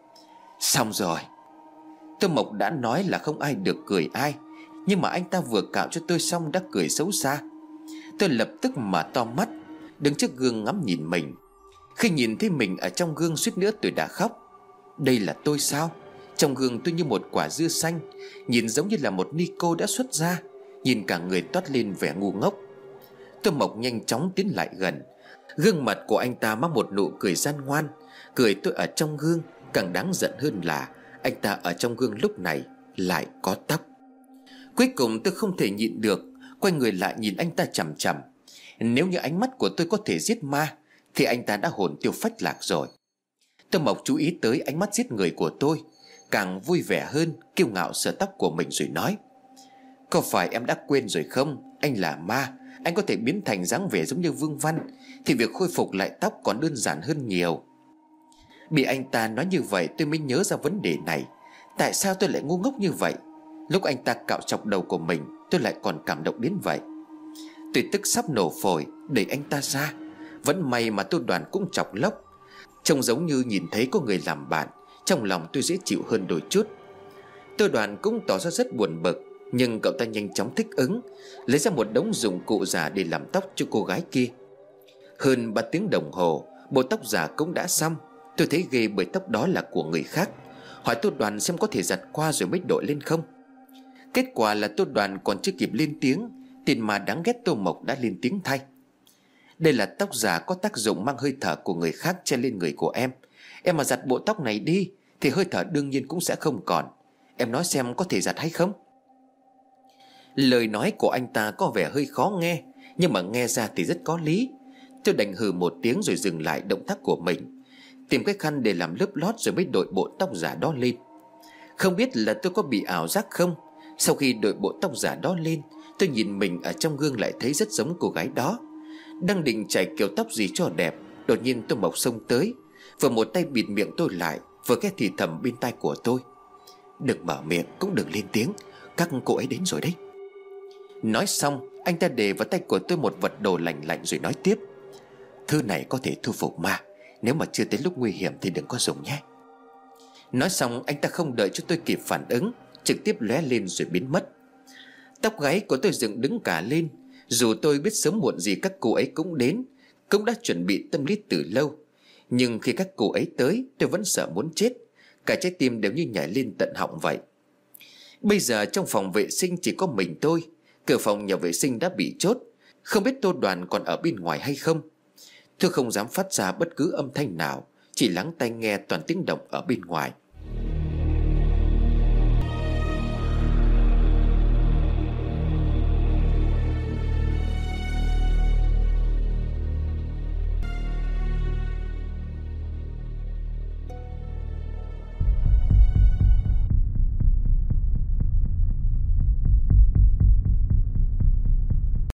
Speaker 2: Xong rồi. Tô Mộc đã nói là không ai được cười ai, nhưng mà anh ta vừa cạo cho tôi xong đã cười xấu xa. Tôi lập tức mở to mắt, đứng trước gương ngắm nhìn mình. Khi nhìn thấy mình ở trong gương suýt nữa tôi đã khóc. Đây là tôi sao? Trong gương tôi như một quả dưa xanh, nhìn giống như là một ni cô đã xuất ra, nhìn cả người toát lên vẻ ngu ngốc. Tô Mộc nhanh chóng tiến lại gần. Gương mặt của anh ta mang một nụ cười gian ngoan. Cười tôi ở trong gương. Càng đáng giận hơn là anh ta ở trong gương lúc này lại có tóc. Cuối cùng tôi không thể nhịn được, quay người lại nhìn anh ta chằm chằm. Nếu như ánh mắt của tôi có thể giết ma thì anh ta đã hồn tiêu phách lạc rồi. Tô Mộc chú ý tới ánh mắt giết người của tôi, càng vui vẻ hơn, kiêu ngạo sờ tóc của mình rồi nói: có phải em đã quên rồi không? Anh là ma, anh có thể biến thành dáng vẻ giống như Vương Văn, thì việc khôi phục lại tóc còn đơn giản hơn nhiều. Bị anh ta nói như vậy tôi mới nhớ ra vấn đề này. Tại sao tôi lại ngu ngốc như vậy? Lúc anh ta cạo chọc đầu của mình, tôi lại còn cảm động đến vậy. Tôi tức sắp nổ phổi, đẩy anh ta ra. Vẫn may mà Tô Đoàn cũng chọc lốc, trông giống như nhìn thấy có người làm bạn. Trong lòng tôi dễ chịu hơn đôi chút. Tô Đoàn cũng tỏ ra rất buồn bực, nhưng cậu ta nhanh chóng thích ứng, lấy ra một đống dụng cụ giả để làm tóc cho cô gái kia. Hơn 3 tiếng đồng hồ, bộ tóc giả cũng đã xong. Tôi thấy ghê bởi tóc đó là của người khác, hỏi Tô Đoàn xem có thể giặt qua rồi mới đội lên không. Kết quả là Tô Đoàn còn chưa kịp lên tiếng, tên mà đáng ghét Tô Mộc đã lên tiếng thay. Đây là tóc giả có tác dụng mang hơi thở của người khác che lên người của em. Em mà giặt bộ tóc này đi thì hơi thở đương nhiên cũng sẽ không còn. Em nói xem có thể giặt hay không? Lời nói của anh ta có vẻ hơi khó nghe, nhưng mà nghe ra thì rất có lý. Tôi đành hừ một tiếng rồi dừng lại động tác của mình, tìm cái khăn để làm lớp lót rồi mới đội bộ tóc giả đó lên. Không biết là tôi có bị ảo giác không, sau khi đội bộ tóc giả đó lên, tôi nhìn mình ở trong gương lại thấy rất giống cô gái đó. Đang định chải kiểu tóc gì cho đẹp, đột nhiên Tô Mộc xông tới, vừa một tay bịt miệng tôi lại, vừa cái thì thầm bên tai của tôi: đừng mở miệng cũng đừng lên tiếng, các cô ấy đến rồi đấy. Nói xong anh ta để vào tay của tôi một vật đồ lạnh lạnh rồi nói tiếp: thứ này có thể thu phục ma, nếu mà chưa tới lúc nguy hiểm thì đừng có dùng nhé. Nói xong anh ta không đợi cho tôi kịp phản ứng, trực tiếp lóe lên rồi biến mất. Tóc gáy của tôi dựng đứng cả lên. Dù tôi biết sớm muộn gì các cô ấy cũng đến, cũng đã chuẩn bị tâm lý từ lâu, nhưng khi các cô ấy tới tôi vẫn sợ muốn chết. Cả trái tim đều như nhảy lên tận họng vậy. Bây giờ trong phòng vệ sinh chỉ có mình tôi. Cửa phòng nhà vệ sinh đã bị chốt, không biết Tô Đoàn còn ở bên ngoài hay không. Tôi không dám phát ra bất cứ âm thanh nào, chỉ lắng tai nghe toàn tiếng động ở bên ngoài.